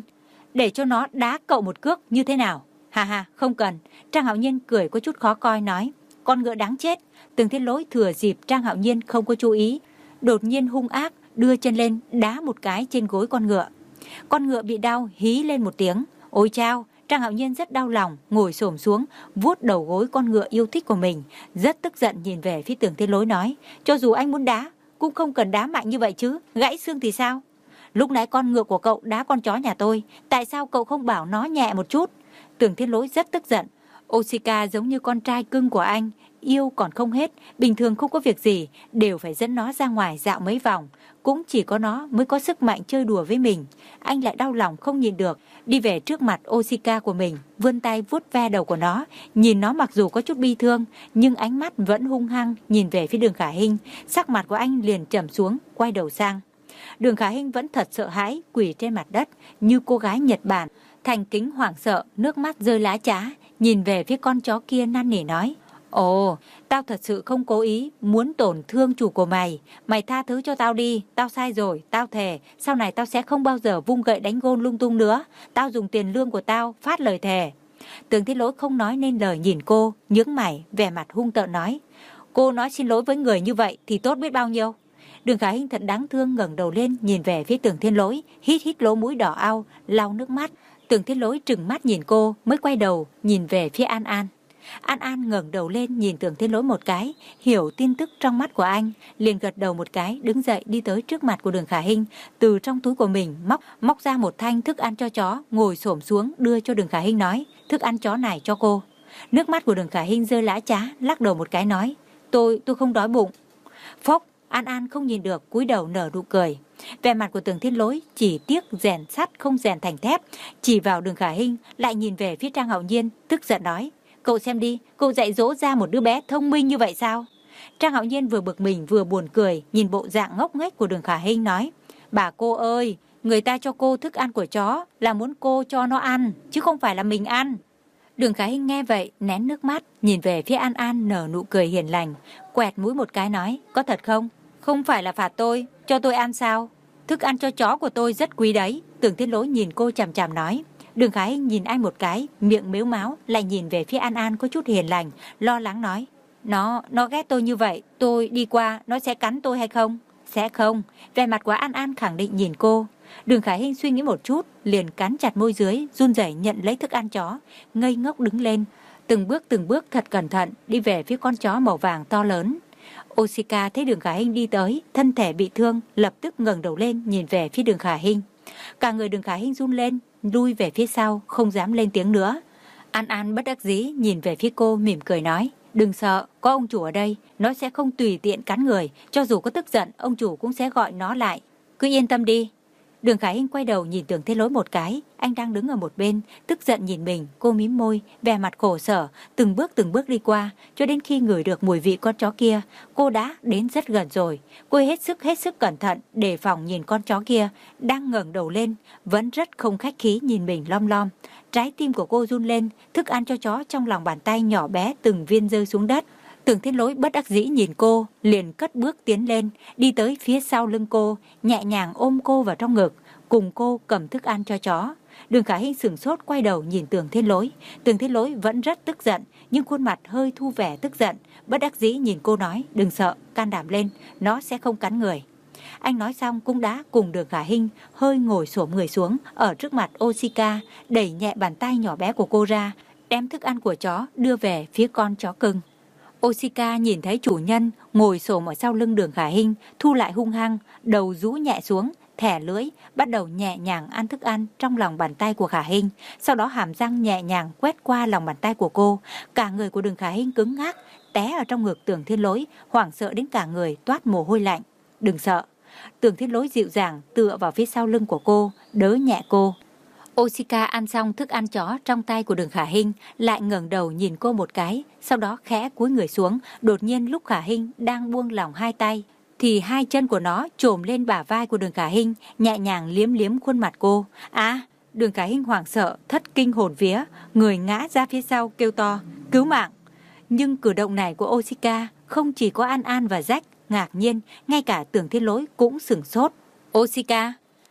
B: để cho nó đá cậu một cước như thế nào? Hà hà, không cần. Trang Hạo Nhiên cười có chút khó coi nói. Con ngựa đáng chết. Tưởng Thiên Lỗi thừa dịp Trang Hạo Nhiên không có chú ý, đột nhiên hung ác đưa chân lên đá một cái trên gối con ngựa. Con ngựa bị đau hí lên một tiếng. Ôi chao! Trang Hạo Nhiên rất đau lòng, ngồi xổm xuống, vuốt đầu gối con ngựa yêu thích của mình, rất tức giận nhìn về phía Tưởng Thiên Lỗi nói, cho dù anh muốn đá, cũng không cần đá mạnh như vậy chứ, gãy xương thì sao? Lúc nãy con ngựa của cậu đá con chó nhà tôi, tại sao cậu không bảo nó nhẹ một chút? Tưởng Thiên Lỗi rất tức giận. Oshika giống như con trai cưng của anh, yêu còn không hết, bình thường không có việc gì, đều phải dẫn nó ra ngoài dạo mấy vòng. Cũng chỉ có nó mới có sức mạnh chơi đùa với mình. Anh lại đau lòng không nhìn được, đi về trước mặt Oshika của mình, vươn tay vuốt ve đầu của nó. Nhìn nó mặc dù có chút bi thương, nhưng ánh mắt vẫn hung hăng nhìn về phía Đường Khả Hinh. Sắc mặt của anh liền trầm xuống, quay đầu sang. Đường Khả Hinh vẫn thật sợ hãi, quỳ trên mặt đất như cô gái Nhật Bản, thành kính hoảng sợ, nước mắt rơi lã chã, nhìn về phía con chó kia năn nỉ nói. Ồ, tao thật sự không cố ý muốn tổn thương chủ của mày. Mày tha thứ cho tao đi, tao sai rồi, tao thề, sau này tao sẽ không bao giờ vung gậy đánh gôn lung tung nữa. Tao dùng tiền lương của tao, phát lời thề. Tưởng Thiên Lỗi không nói nên lời nhìn cô, nhướng mày, vẻ mặt hung tợn nói. Cô nói xin lỗi với người như vậy thì tốt biết bao nhiêu. Đường Khả Hinh thật đáng thương ngẩng đầu lên nhìn về phía Tưởng Thiên Lỗi, hít hít lỗ mũi đỏ ao, lau nước mắt. Tưởng Thiên Lỗi trừng mắt nhìn cô, mới quay đầu nhìn về phía An An. An An ngẩng đầu lên nhìn Tưởng Thiên Lỗi một cái, hiểu tin tức trong mắt của anh, liền gật đầu một cái, đứng dậy đi tới trước mặt của Đường Khả Hinh, từ trong túi của mình móc móc ra một thanh thức ăn cho chó, ngồi xổm xuống đưa cho Đường Khả Hinh nói, thức ăn chó này cho cô. Nước mắt của Đường Khả Hinh rơi lã chã, lắc đầu một cái nói, tôi tôi không đói bụng. Phốc, An An không nhìn được, cúi đầu nở nụ cười. Vẻ mặt của Tưởng Thiên Lỗi chỉ tiếc rèn sắt không rèn thành thép, chỉ vào Đường Khả Hinh, lại nhìn về phía Trang Hạo Nhiên, tức giận nói. Cậu xem đi, cậu dạy dỗ ra một đứa bé thông minh như vậy sao? Trang Hạo Nhiên vừa bực mình vừa buồn cười, nhìn bộ dạng ngốc nghếch của Đường Khả Hinh nói. Bà cô ơi, người ta cho cô thức ăn của chó là muốn cô cho nó ăn, chứ không phải là mình ăn. Đường Khả Hinh nghe vậy, nén nước mắt, nhìn về phía An An nở nụ cười hiền lành, quẹt mũi một cái nói, có thật không? Không phải là phạt tôi, cho tôi ăn sao? Thức ăn cho chó của tôi rất quý đấy. Tưởng Thiên Lỗi nhìn cô chằm chằm nói. Đường Khả Hinh nhìn anh một cái, miệng mếu máo, lại nhìn về phía An An có chút hiền lành, lo lắng nói. Nó, nó ghét tôi như vậy, tôi đi qua, nó sẽ cắn tôi hay không? Sẽ không. Vẻ mặt của An An khẳng định nhìn cô. Đường Khả Hinh suy nghĩ một chút, liền cắn chặt môi dưới, run rẩy nhận lấy thức ăn chó, ngây ngốc đứng lên, từng bước từng bước thật cẩn thận đi về phía con chó màu vàng to lớn. Oshika thấy Đường Khả Hinh đi tới, thân thể bị thương, lập tức ngẩng đầu lên nhìn về phía Đường Khả Hinh. Cả người Đường Khả Hinh run lên, lui về phía sau, không dám lên tiếng nữa. An An bất đắc dĩ nhìn về phía cô, mỉm cười nói, đừng sợ, có ông chủ ở đây, nó sẽ không tùy tiện cắn người, cho dù có tức giận, ông chủ cũng sẽ gọi nó lại. Cứ yên tâm đi. Đường Khả Hinh quay đầu nhìn Tưởng Thiên Lỗi một cái, anh đang đứng ở một bên, tức giận nhìn mình, cô mím môi, vẻ mặt khổ sở, từng bước từng bước đi qua, cho đến khi ngửi được mùi vị con chó kia, cô đã đến rất gần rồi. Cô hết sức hết sức cẩn thận, đề phòng nhìn con chó kia, đang ngẩng đầu lên, vẫn rất không khách khí nhìn mình lom lom. Trái tim của cô run lên, thức ăn cho chó trong lòng bàn tay nhỏ bé từng viên rơi xuống đất. Tưởng Thiên Lỗi bất đắc dĩ nhìn cô, liền cất bước tiến lên, đi tới phía sau lưng cô, nhẹ nhàng ôm cô vào trong ngực, cùng cô cầm thức ăn cho chó. Đường Khả Hinh sửng sốt quay đầu nhìn Tưởng Thiên Lỗi. Tưởng Thiên Lỗi vẫn rất tức giận, nhưng khuôn mặt hơi thu vẻ tức giận, bất đắc dĩ nhìn cô nói, đừng sợ, can đảm lên, nó sẽ không cắn người. Anh nói xong cũng đã cùng Đường Khả Hinh hơi ngồi xổm người xuống ở trước mặt Oshika, đẩy nhẹ bàn tay nhỏ bé của cô ra, đem thức ăn của chó đưa về phía con chó cưng. Oshika nhìn thấy chủ nhân ngồi xổm ở sau lưng Đường Khả Hinh, thu lại hung hăng, đầu rũ nhẹ xuống, thẻ lưỡi, bắt đầu nhẹ nhàng ăn thức ăn trong lòng bàn tay của Khả Hinh, sau đó hàm răng nhẹ nhàng quét qua lòng bàn tay của cô. Cả người của Đường Khả Hinh cứng ngắc, té ở trong ngực Tưởng Thiên Lỗi, hoảng sợ đến cả người toát mồ hôi lạnh. Đừng sợ. Tưởng Thiên Lỗi dịu dàng tựa vào phía sau lưng của cô, đỡ nhẹ cô. Oshika ăn xong thức ăn chó trong tay của Đường Khả Hinh, lại ngẩng đầu nhìn cô một cái, sau đó khẽ cúi người xuống. Đột nhiên lúc Khả Hinh đang buông lỏng hai tay, thì hai chân của nó chồm lên bả vai của Đường Khả Hinh, nhẹ nhàng liếm liếm khuôn mặt cô. À, Đường Khả Hinh hoảng sợ, thất kinh hồn vía, người ngã ra phía sau kêu to, cứu mạng. Nhưng cử động này của Oshika không chỉ có An An và Jack ngạc nhiên, ngay cả Tưởng Thiên Lỗi cũng sửng sốt. Oshika,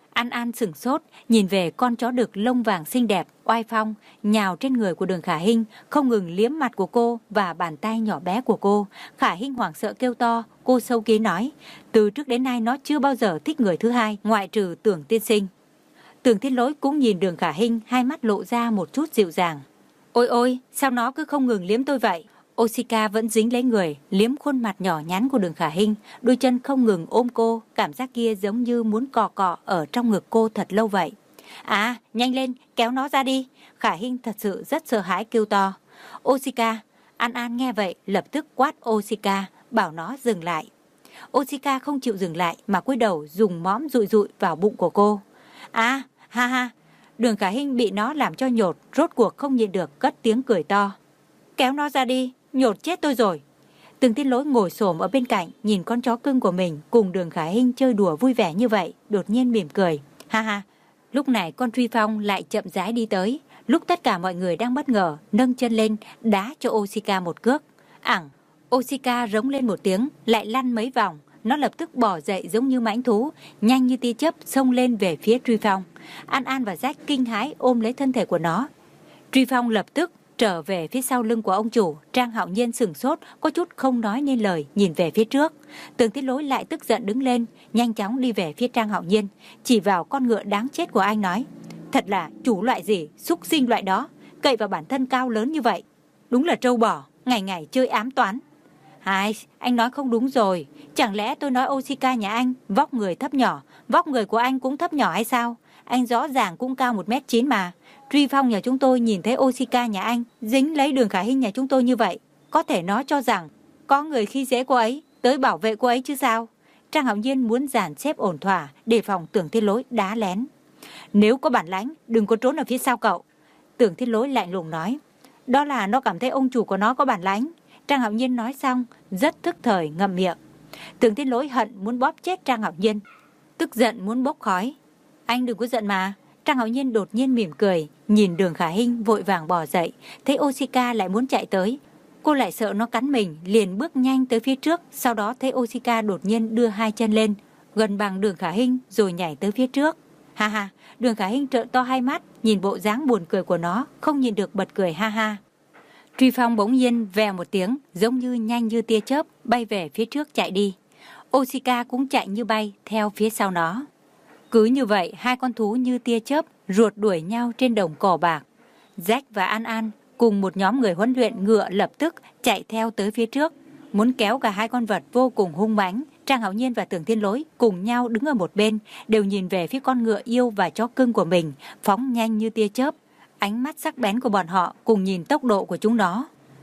B: An An sửng sốt, nhìn về con chó đực lông vàng xinh đẹp, oai phong, nhào trên người của Đường Khả Hinh, không ngừng liếm mặt của cô và bàn tay nhỏ bé của cô. Khả Hinh hoảng sợ kêu to, cô sâu kín nói, từ trước đến nay nó chưa bao giờ thích người thứ hai, ngoại trừ Tưởng tiên sinh. Tưởng Thiên Lỗi cũng nhìn Đường Khả Hinh, hai mắt lộ ra một chút dịu dàng. Ôi ôi, sao nó cứ không ngừng liếm tôi vậy? Oshika vẫn dính lấy người, liếm khuôn mặt nhỏ nhắn của Đường Khả Hinh, đôi chân không ngừng ôm cô, cảm giác kia giống như muốn cọ cọ ở trong ngực cô thật lâu vậy. À, nhanh lên, kéo nó ra đi. Khả Hinh thật sự rất sợ hãi kêu to. Oshika, An An nghe vậy lập tức quát Oshika, bảo nó dừng lại. Oshika không chịu dừng lại mà cúi đầu dùng móm dụi dụi vào bụng của cô. À, ha ha, Đường Khả Hinh bị nó làm cho nhột, rốt cuộc không nhịn được cất tiếng cười to. Kéo nó ra đi, nhột chết tôi rồi. Tưởng Thiên Lỗi ngồi xổm ở bên cạnh, nhìn con chó cưng của mình cùng Đường Khả Hinh chơi đùa vui vẻ như vậy, đột nhiên mỉm cười. Ha ha, lúc này con Truy Phong lại chậm rãi đi tới, lúc tất cả mọi người đang bất ngờ, nâng chân lên, đá cho Oshika một cước. Ảng, Oshika rống lên một tiếng, lại lăn mấy vòng, nó lập tức bò dậy giống như mãnh thú, nhanh như tia chớp xông lên về phía Truy Phong. An An và Jack kinh hãi ôm lấy thân thể của nó. Truy Phong lập tức trở về phía sau lưng của ông chủ. Trang Hạo Nhiên sửng sốt, có chút không nói nên lời, nhìn về phía trước. Tưởng Thiên Lỗi lại tức giận đứng lên, nhanh chóng đi về phía Trang Hạo Nhiên, chỉ vào con ngựa đáng chết của anh nói, thật là chủ loại gì, xúc sinh loại đó, cậy vào bản thân cao lớn như vậy, đúng là trâu bò, ngày ngày chơi ám toán. Hai, anh nói không đúng rồi, chẳng lẽ tôi nói Oshika nhà anh vóc người thấp nhỏ, vóc người của anh cũng thấp nhỏ hay sao? Anh rõ ràng cũng cao một mét chín mà. Truy Phong nhà chúng tôi nhìn thấy Oshika nhà anh dính lấy Đường Khả Hinh nhà chúng tôi như vậy, có thể nói cho rằng có người khi dễ cô ấy, tới bảo vệ cô ấy chứ sao? Trang Hạo Nhiên muốn dàn xếp ổn thỏa, đề phòng Tưởng Thiên Lỗi đá lén. Nếu có bản lãnh, đừng có trốn ở phía sau cậu. Tưởng Thiên Lỗi lạnh lùng nói. Đó là nó cảm thấy ông chủ của nó có bản lãnh. Trang Hạo Nhiên nói xong, rất thức thời ngậm miệng. Tưởng Thiên Lỗi hận muốn bóp chết Trang Hạo Nhiên, tức giận muốn bốc khói. Anh đừng có giận mà. Trang Hạo Nhiên đột nhiên mỉm cười, nhìn Đường Khả Hinh vội vàng bò dậy, thấy Oshika lại muốn chạy tới. Cô lại sợ nó cắn mình, liền bước nhanh tới phía trước, sau đó thấy Oshika đột nhiên đưa hai chân lên, gần bằng Đường Khả Hinh rồi nhảy tới phía trước. Ha ha, Đường Khả Hinh trợn to hai mắt, nhìn bộ dáng buồn cười của nó, không nhìn được bật cười ha ha. Truy Phong bỗng nhiên vèo một tiếng, giống như nhanh như tia chớp, bay về phía trước chạy đi. Oshika cũng chạy như bay theo phía sau nó. Cứ như vậy, hai con thú như tia chớp ruột đuổi nhau trên đồng cỏ bạc. Jack và An An cùng một nhóm người huấn luyện ngựa lập tức chạy theo tới phía trước, muốn kéo cả hai con vật vô cùng hung mãnh. Trang Hạo Nhiên và Tưởng Thiên Lỗi cùng nhau đứng ở một bên, đều nhìn về phía con ngựa yêu và chó cưng của mình, phóng nhanh như tia chớp. Ánh mắt sắc bén của bọn họ cùng nhìn tốc độ của chúng nó.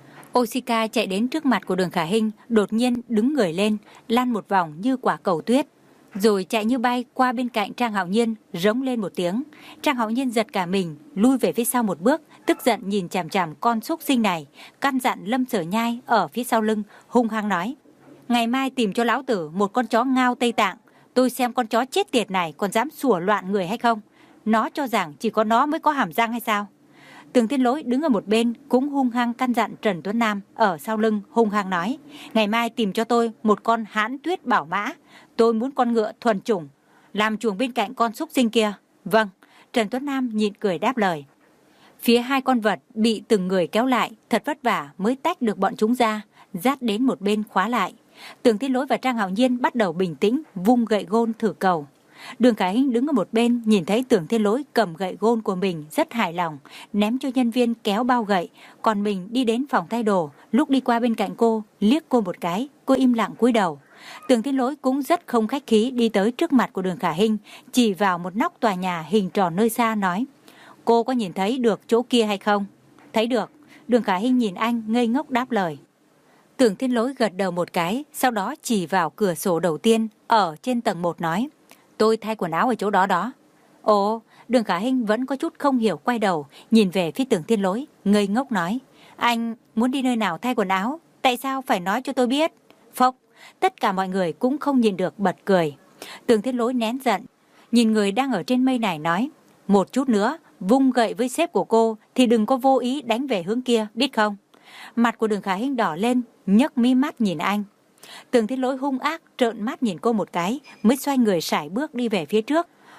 B: Oshika chạy đến trước mặt của Đường Khả Hinh, đột nhiên đứng người lên, lăn một vòng như quả cầu tuyết, rồi chạy như bay qua bên cạnh Trang Hạo Nhiên, rống lên một tiếng. Trang Hạo Nhiên giật cả mình, lui về phía sau một bước, tức giận nhìn chằm chằm con xúc sinh này, căn dặn Lâm Sở Nhai ở phía sau lưng, hung hăng nói: ngày mai tìm cho lão tử một con chó ngao Tây Tạng, tôi xem con chó chết tiệt này còn dám sủa loạn người hay không. Nó cho rằng chỉ có nó mới có hàm răng hay sao? Tưởng Thiên Lỗi đứng ở một bên cũng hung hăng căn dặn Trần Tuấn Nam ở sau lưng, hung hăng nói: ngày mai tìm cho tôi một con hãn tuyết bảo mã, tôi muốn con ngựa thuần chủng, làm chuồng bên cạnh con xúc sinh kia. Vâng. Trần Tuấn Nam nhịn cười đáp lời. Phía hai con vật bị từng người kéo lại, thật vất vả mới tách được bọn chúng ra, dắt đến một bên khóa lại. Tưởng Thiên Lỗi và Trang Hạo Nhiên bắt đầu bình tĩnh vung gậy gôn thử cầu. Đường Khả Hinh đứng ở một bên nhìn thấy Tưởng Thiên Lỗi cầm gậy gôn của mình rất hài lòng, ném cho nhân viên kéo bao gậy, còn mình đi đến phòng thay đồ. Lúc đi qua bên cạnh cô, liếc cô một cái, cô im lặng cúi đầu. Tưởng Thiên Lỗi cũng rất không khách khí đi tới trước mặt của Đường Khả Hinh, chỉ vào một nóc tòa nhà hình tròn nơi xa nói: cô có nhìn thấy được chỗ kia hay không? Thấy được. Đường Khả Hinh nhìn anh ngây ngốc đáp lời. Tưởng Thiên Lỗi gật đầu một cái, sau đó chỉ vào cửa sổ đầu tiên ở trên tầng một nói: tôi thay quần áo ở chỗ đó đó. Ồ. Đường Khả Hinh vẫn có chút không hiểu, quay đầu nhìn về phía Tưởng Thiên Lỗi, ngây ngốc nói: anh muốn đi nơi nào thay quần áo, tại sao phải nói cho tôi biết? Phốc. Tất cả mọi người cũng không nhìn được bật cười. Tưởng Thiên Lỗi nén giận, nhìn người đang ở trên mây này nói: một chút nữa vung gậy với sếp của cô thì đừng có vô ý đánh về hướng kia, biết không? Mặt của Đường Khả Hinh đỏ lên, nhấc mí mắt nhìn anh. Tưởng Thiên Lỗi hung ác trợn mắt nhìn cô một cái, mới xoay người sải bước đi về phía trước.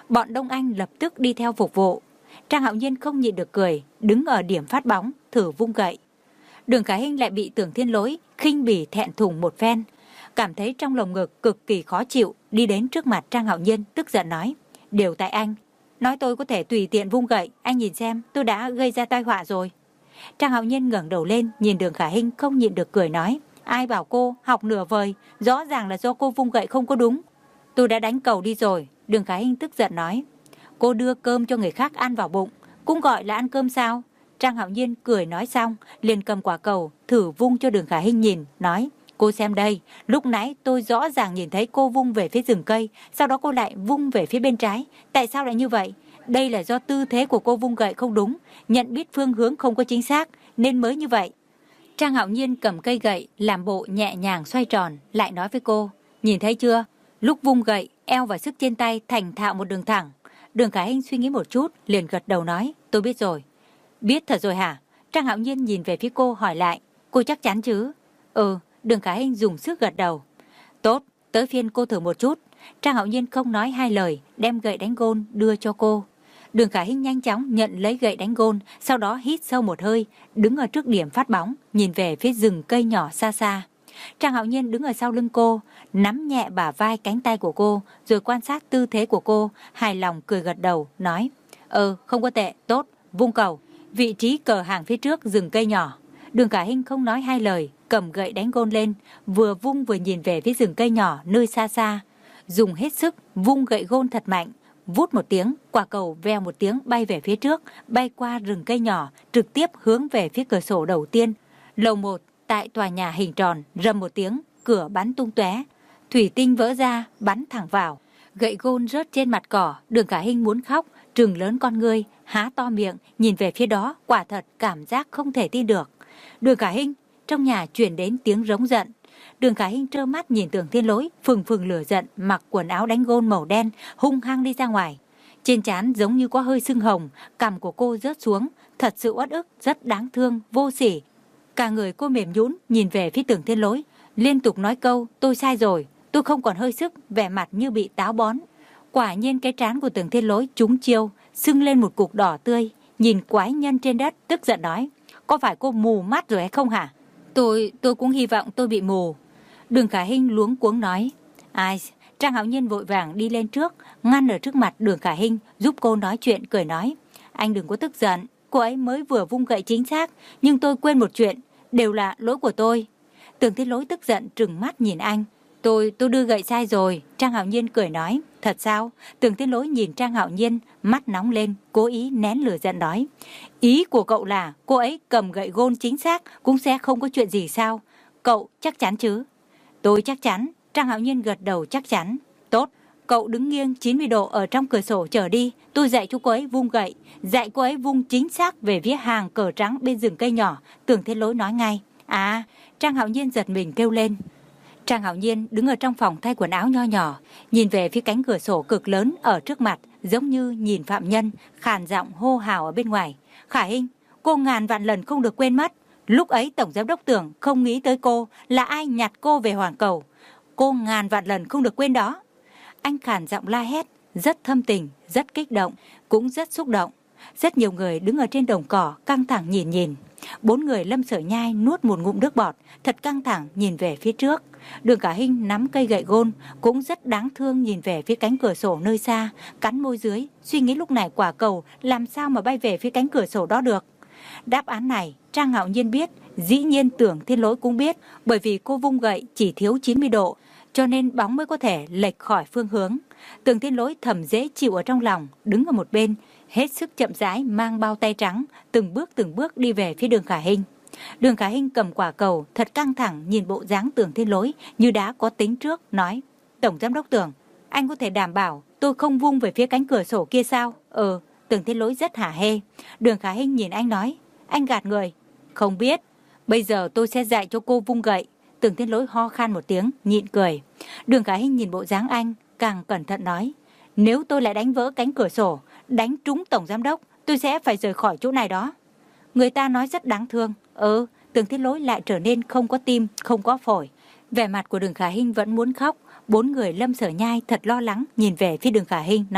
B: Bọn Đông Anh lập tức đi theo phục vụ. Trang Hạo Nhiên không nhịn được cười, đứng ở điểm phát bóng, thử vung gậy. Đường Khải Hinh lại bị Tưởng Thiên Lỗi khinh bỉ thẹn thùng một phen, cảm thấy trong lồng ngực cực kỳ khó chịu, đi đến trước mặt Trang Hạo Nhiên tức giận nói: đều tại anh, nói tôi có thể tùy tiện vung gậy, anh nhìn xem tôi đã gây ra tai họa rồi. Trang Hạo Nhiên ngẩng đầu lên nhìn Đường Khải Hinh không nhịn được cười nói: ai bảo cô học nửa vời, rõ ràng là do cô vung gậy không có đúng. Tôi đã đánh cầu đi rồi. Đường Khải Hinh tức giận nói: cô đưa cơm cho người khác ăn vào bụng cũng gọi là ăn cơm sao? Trang Hạo Nhiên cười nói xong liền cầm quả cầu thử vung cho Đường Khải Hinh nhìn, nói: cô xem đây, lúc nãy tôi rõ ràng nhìn thấy cô vung về phía rừng cây, sau đó cô lại vung về phía bên trái. Tại sao lại như vậy? Đây là do tư thế của cô vung gậy không đúng, nhận biết phương hướng không có chính xác nên mới như vậy. Trang Hạo Nhiên cầm cây gậy làm bộ nhẹ nhàng xoay tròn, lại nói với cô: nhìn thấy chưa, lúc vung gậy eo và sức trên tay thành thạo một đường thẳng. Đường Khải Hinh suy nghĩ một chút liền gật đầu nói: tôi biết rồi. Biết thật rồi hả? Trang Hạo Nhiên nhìn về phía cô hỏi lại: cô chắc chắn chứ? Ừ. Đường Khải Hinh dùng sức gật đầu. Tốt, tới phiên cô thử một chút. Trang Hạo Nhiên không nói hai lời, đem gậy đánh gôn đưa cho cô. Đường Khải Hinh nhanh chóng nhận lấy gậy đánh gôn, sau đó hít sâu một hơi, đứng ở trước điểm phát bóng, nhìn về phía rừng cây nhỏ xa xa. Trang Hạo Nhiên đứng ở sau lưng cô, nắm nhẹ bả vai cánh tay của cô, rồi quan sát tư thế của cô, hài lòng cười gật đầu, nói: ừ, không có tệ, tốt, vung cầu. Vị trí cờ hàng phía trước rừng cây nhỏ. Đường Khải Hinh không nói hai lời, cầm gậy đánh gôn lên, vừa vung vừa nhìn về phía rừng cây nhỏ nơi xa xa, dùng hết sức vung gậy gôn thật mạnh. Vút một tiếng, quả cầu veo một tiếng bay về phía trước, bay qua rừng cây nhỏ, trực tiếp hướng về phía cửa sổ đầu tiên. Lầu một tại tòa nhà hình tròn, rầm một tiếng, cửa bắn tung tóe, thủy tinh vỡ ra, bắn thẳng vào. Gậy gôn rớt trên mặt cỏ. Đường Khải Hinh muốn khóc, trừng lớn con ngươi, há to miệng nhìn về phía đó, quả thật cảm giác không thể tin được. Đường Khải Hinh, trong nhà truyền đến tiếng rống giận. Đường Khải Hinh trơ mắt nhìn Tưởng Thiên Lỗi phừng phừng lửa giận, mặc quần áo đánh gôn màu đen, hung hăng đi ra ngoài. Trên trán giống như có hơi sưng hồng, cằm của cô rớt xuống, thật sự uất ức, rất đáng thương, vô sỉ. Cả người cô mềm nhũn nhìn về phía Tưởng Thiên Lỗi, liên tục nói câu: tôi sai rồi, tôi không còn hơi sức, vẻ mặt như bị táo bón. Quả nhiên cái trán của Tưởng Thiên Lỗi trúng chiêu, sưng lên một cục đỏ tươi, nhìn quái nhân trên đất, tức giận nói: có phải cô mù mắt rồi hay không hả? Tôi, tôi cũng hy vọng tôi bị mù. Đường Khải Hinh luống cuống nói. Ai? Trang Hạo Nhiên vội vàng đi lên trước, ngăn ở trước mặt Đường Khải Hinh, giúp cô nói chuyện, cười nói: anh đừng có tức giận, cô ấy mới vừa vung gậy chính xác, nhưng tôi quên một chuyện, đều là lỗi của tôi. Tưởng Thiên Lỗi tức giận trừng mắt nhìn anh. Tôi, tôi đưa gậy sai rồi. Trang Hạo Nhiên cười nói. Thật sao? Tưởng Thiên Lỗi nhìn Trang Hạo Nhiên, mắt nóng lên, cố ý nén lửa giận nói: ý của cậu là cô ấy cầm gậy gôn chính xác cũng sẽ không có chuyện gì sao? Cậu chắc chắn chứ? Tôi chắc chắn. Trang Hạo Nhiên gật đầu chắc chắn. Tốt, cậu đứng nghiêng chín mươi độ ở trong cửa sổ chờ đi, tôi dạy cho cô ấy vung gậy, dạy cô ấy vung chính xác về phía hàng cờ trắng bên rừng cây nhỏ. Tưởng Thiên Lỗi nói ngay. À, Trang Hạo Nhiên giật mình kêu lên. Trang Hạo Nhiên đứng ở trong phòng thay quần áo nho nhỏ, nhìn về phía cánh cửa sổ cực lớn ở trước mặt, giống như nhìn phạm nhân, khàn giọng hô hào ở bên ngoài. Khải Hinh, cô ngàn vạn lần không được quên mất, lúc ấy Tổng Giám đốc Tưởng không nghĩ tới cô là ai nhặt cô về Hoàng Cầu. Cô ngàn vạn lần không được quên đó. Anh khàn giọng la hét, rất thâm tình, rất kích động, cũng rất xúc động. Rất nhiều người đứng ở trên đồng cỏ căng thẳng nhìn nhìn. Bốn người Lâm Sở Nhai nuốt một ngụm nước bọt, thật căng thẳng nhìn về phía trước. Đường Khả Hinh nắm cây gậy gôn, cũng rất đáng thương nhìn về phía cánh cửa sổ nơi xa, cắn môi dưới, suy nghĩ lúc này quả cầu làm sao mà bay về phía cánh cửa sổ đó được. Đáp án này Trang Hạo Nhiên biết, dĩ nhiên Tưởng Thiên Lỗi cũng biết, bởi vì cô vung gậy chỉ thiếu chín mươi độ, cho nên bóng mới có thể lệch khỏi phương hướng. Tưởng Thiên Lỗi thầm dễ chịu ở trong lòng, đứng ở một bên, hết sức chậm rãi mang bao tay trắng, từng bước từng bước đi về phía Đường Khả Hinh. Đường Khả Hinh cầm quả cầu, thật căng thẳng nhìn bộ dáng Tưởng Thiên Lỗi như đã có tính trước, nói: Tổng Giám đốc Tưởng, anh có thể đảm bảo tôi không vung về phía cánh cửa sổ kia sao? Ừ. Tưởng Thiên Lỗi rất hả hê. Đường Khả Hinh nhìn anh nói: anh gạt người. Không biết. Bây giờ tôi sẽ dạy cho cô vung gậy. Tưởng Thiên Lỗi ho khan một tiếng, nhịn cười. Đường Khả Hinh nhìn bộ dáng anh, càng cẩn thận nói: nếu tôi lại đánh vỡ cánh cửa sổ, đánh trúng Tổng Giám đốc, tôi sẽ phải rời khỏi chỗ này đó. Người ta nói rất đáng thương. Ừ. Tưởng Thiên Lỗi lại trở nên không có tim, không có phổi. Vẻ mặt của Đường Khả Hinh vẫn muốn khóc. Bốn người Lâm Sở Nhai thật lo lắng nhìn về phía Đường Khả Hinh, nói: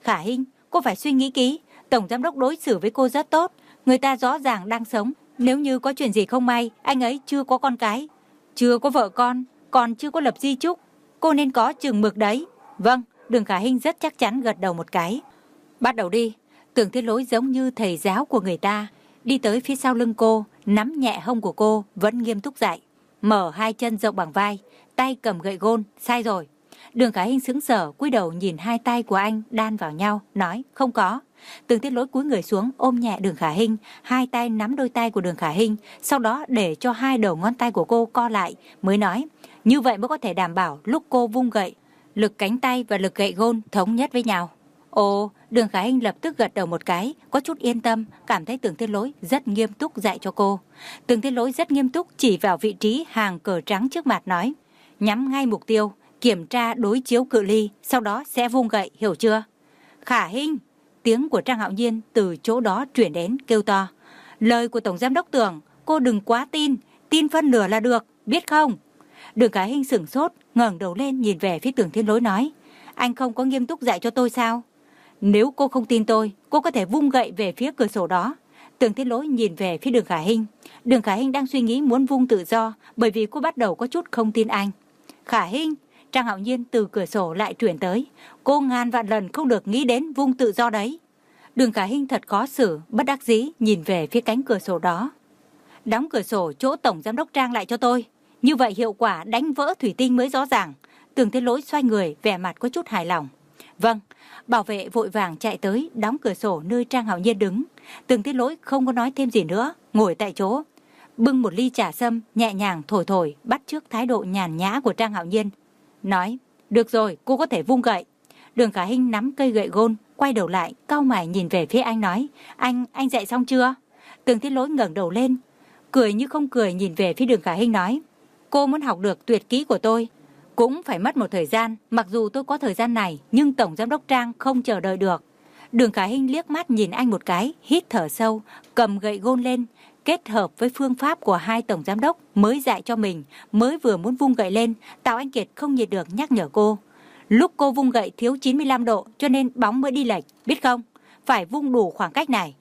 B: Khả Hinh, cô phải suy nghĩ kỹ. Tổng giám đốc đối xử với cô rất tốt. Người ta rõ ràng đang sống. Nếu như có chuyện gì không may, anh ấy chưa có con cái, chưa có vợ con, còn chưa có lập di chúc. Cô nên có chừng mực đấy. Vâng, Đường Khả Hinh rất chắc chắn gật đầu một cái. Bắt đầu đi. Tưởng Thiên Lỗi giống như thầy giáo của người ta, đi tới phía sau lưng cô, nắm nhẹ hông của cô, vẫn nghiêm túc dạy. Mở hai chân rộng bằng vai, tay cầm gậy gôn. Sai rồi. Đường Khả Hinh sững sờ, cúi đầu nhìn hai tay của anh đan vào nhau, nói không có. Tưởng Thiên Lỗi cúi người xuống ôm nhẹ Đường Khả Hinh, hai tay nắm đôi tay của Đường Khả Hinh, sau đó để cho hai đầu ngón tay của cô co lại, mới nói, như vậy mới có thể đảm bảo lúc cô vung gậy, lực cánh tay và lực gậy gôn thống nhất với nhau. Ồ, Đường Khả Hinh lập tức gật đầu một cái, có chút yên tâm, cảm thấy Tưởng Thiên Lỗi rất nghiêm túc dạy cho cô. Tưởng Thiên Lỗi rất nghiêm túc chỉ vào vị trí hàng cờ trắng trước mặt nói, nhắm ngay mục tiêu, kiểm tra đối chiếu cự ly, sau đó sẽ vung gậy, hiểu chưa? Khả Hinh! Tiếng của Trang Hạo Nhiên từ chỗ đó chuyển đến kêu to. Lời của Tổng Giám đốc Tưởng, cô đừng quá tin, tin phân nửa là được, biết không? Đường Khả Hinh sửng sốt, ngẩng đầu lên nhìn về phía Tưởng Thiên Lỗi nói, anh không có nghiêm túc dạy cho tôi sao? Nếu cô không tin tôi, cô có thể vung gậy về phía cửa sổ đó. Tưởng Thiên Lỗi nhìn về phía Đường Khả Hinh. Đường Khả Hinh đang suy nghĩ muốn vung tự do, bởi vì cô bắt đầu có chút không tin anh. Khả Hinh! Trang Hạo Nhiên từ cửa sổ lại chuyển tới. Cô ngàn vạn lần không được nghĩ đến vung tự do đấy. Đường Khả Hinh thật khó xử, bất đắc dĩ nhìn về phía cánh cửa sổ đó. Đóng cửa sổ chỗ Tổng Giám đốc Trang lại cho tôi. Như vậy hiệu quả đánh vỡ thủy tinh mới rõ ràng. Tưởng Thiên Lỗi xoay người, vẻ mặt có chút hài lòng. Vâng, bảo vệ vội vàng chạy tới, đóng cửa sổ nơi Trang Hạo Nhiên đứng. Tưởng Thiên Lỗi không có nói thêm gì nữa, ngồi tại chỗ. Bưng một ly trà sâm, nhẹ nhàng thổi thổi, bắt chước thái độ nhàn nhã của Trang Hạo Nhiên. Nói, được rồi, cô có thể vung gậy. Đường Khả Hinh nắm cây gậy gôn, quay đầu lại, cau mày nhìn về phía anh nói, anh, anh dạy xong chưa? Tưởng Thiên Lỗi ngẩng đầu lên, cười như không cười nhìn về phía Đường Khả Hinh nói, cô muốn học được tuyệt kỹ của tôi, cũng phải mất một thời gian, mặc dù tôi có thời gian này, nhưng Tổng Giám đốc Trang không chờ đợi được. Đường Khả Hinh liếc mắt nhìn anh một cái, hít thở sâu, cầm gậy gôn lên, kết hợp với phương pháp của hai Tổng Giám đốc mới dạy cho mình, mới vừa muốn vung gậy lên, Tào Anh Kiệt không nhịn được nhắc nhở cô. Lúc cô vung gậy thiếu chín mươi lăm độ cho nên bóng mới đi lệch, biết không? Phải vung đủ khoảng cách này.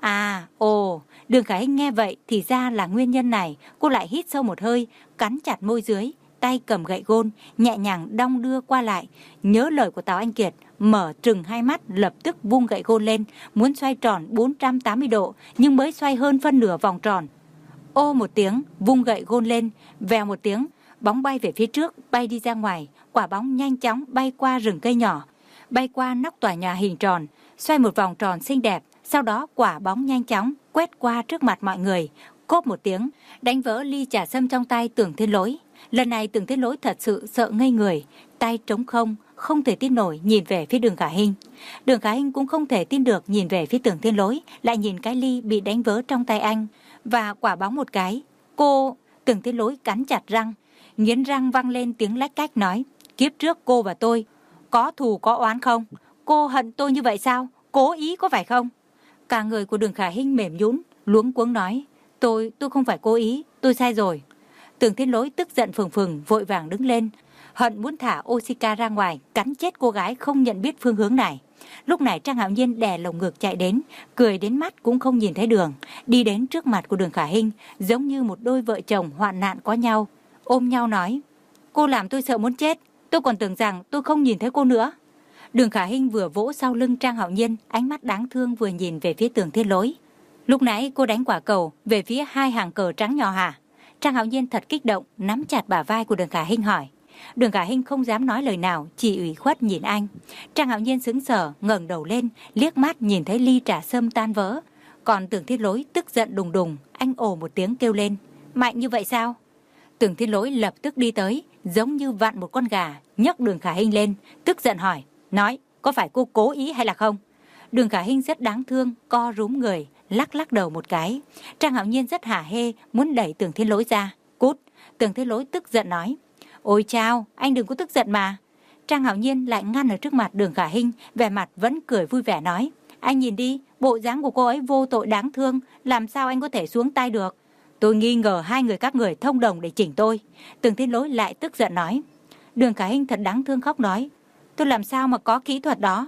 B: À, ồ, Đường Khả Hinh nghe vậy thì ra là nguyên nhân này, cô lại hít sâu một hơi, cắn chặt môi dưới, tay cầm gậy gôn, nhẹ nhàng đong đưa qua lại. Nhớ lời của Tào Anh Kiệt, mở trừng hai mắt, lập tức vung gậy gôn lên, muốn xoay tròn bốn trăm tám mươi độ, nhưng mới xoay hơn phân nửa vòng tròn. Ô một tiếng, vung gậy gôn lên, vèo một tiếng, bóng bay về phía trước, bay đi ra ngoài, quả bóng nhanh chóng bay qua rừng cây nhỏ, bay qua nóc tòa nhà hình tròn, xoay một vòng tròn xinh đẹp, sau đó quả bóng nhanh chóng quét qua trước mặt mọi người, cốp một tiếng, đánh vỡ ly trà sâm trong tay Tưởng Thiên Lỗi. Lần này Tưởng Thiên Lỗi thật sự sợ ngây người, tay trống không, không thể tin nổi nhìn về phía Đường Khả Hinh. Đường Khả Hinh cũng không thể tin được nhìn về phía Tưởng Thiên Lỗi, lại nhìn cái ly bị đánh vỡ trong tay anh và quả bóng một cái. Cô, Tưởng Thiên Lỗi cắn chặt răng, nghiến răng vang lên tiếng lách cách nói, kiếp trước cô và tôi có thù có oán không? Cô hận tôi như vậy sao? Cố ý có phải không? Cả người của Đường Khả Hinh mềm nhũn, luống cuống nói, tôi, tôi không phải cố ý, tôi sai rồi. Tưởng Thiên Lỗi tức giận phừng phừng, vội vàng đứng lên, hận muốn thả Oshika ra ngoài, cắn chết cô gái không nhận biết phương hướng này. Lúc này Trang Hạo Nhiên đè lồng ngực chạy đến, cười đến mắt cũng không nhìn thấy đường, đi đến trước mặt của Đường Khả Hinh, giống như một đôi vợ chồng hoạn nạn có nhau, ôm nhau nói, cô làm tôi sợ muốn chết, tôi còn tưởng rằng tôi không nhìn thấy cô nữa. Đường Khả Hinh vừa vỗ sau lưng Trang Hạo Nhiên, ánh mắt đáng thương vừa nhìn về phía Tưởng Thiên Lỗi. Lúc nãy cô đánh quả cầu về phía hai hàng cờ trắng nhỏ hả? Trang Hạo Nhiên thật kích động, nắm chặt bả vai của Đường Khả Hinh hỏi. Đường Khả Hinh không dám nói lời nào, chỉ ủy khuất nhìn anh. Trang Hạo Nhiên sững sờ, ngẩng đầu lên, liếc mắt nhìn thấy ly trà sâm tan vỡ. Còn Tưởng Thiên Lỗi tức giận đùng đùng, anh ồ một tiếng kêu lên, mạnh như vậy sao? Tưởng Thiên Lỗi lập tức đi tới, giống như vặn một con gà, nhấc Đường Khả Hinh lên, tức giận hỏi, nói, có phải cô cố ý hay là không? Đường Khả Hinh rất đáng thương, co rúm người, lắc lắc đầu một cái. Trang Hạo Nhiên rất hả hê, muốn đẩy Tưởng Thiên Lỗi ra. Cút! Tưởng Thiên Lỗi tức giận nói, ôi chao, anh đừng có tức giận mà. Trang Hạo Nhiên lại ngăn ở trước mặt Đường Khả Hinh, vẻ mặt vẫn cười vui vẻ nói, anh nhìn đi, bộ dáng của cô ấy vô tội đáng thương, làm sao anh có thể xuống tay được? Tôi nghi ngờ hai người các người thông đồng để chỉnh tôi. Tưởng Thiên Lỗi lại tức giận nói. Đường Khả Hinh thật đáng thương khóc nói, tôi làm sao mà có kỹ thuật đó?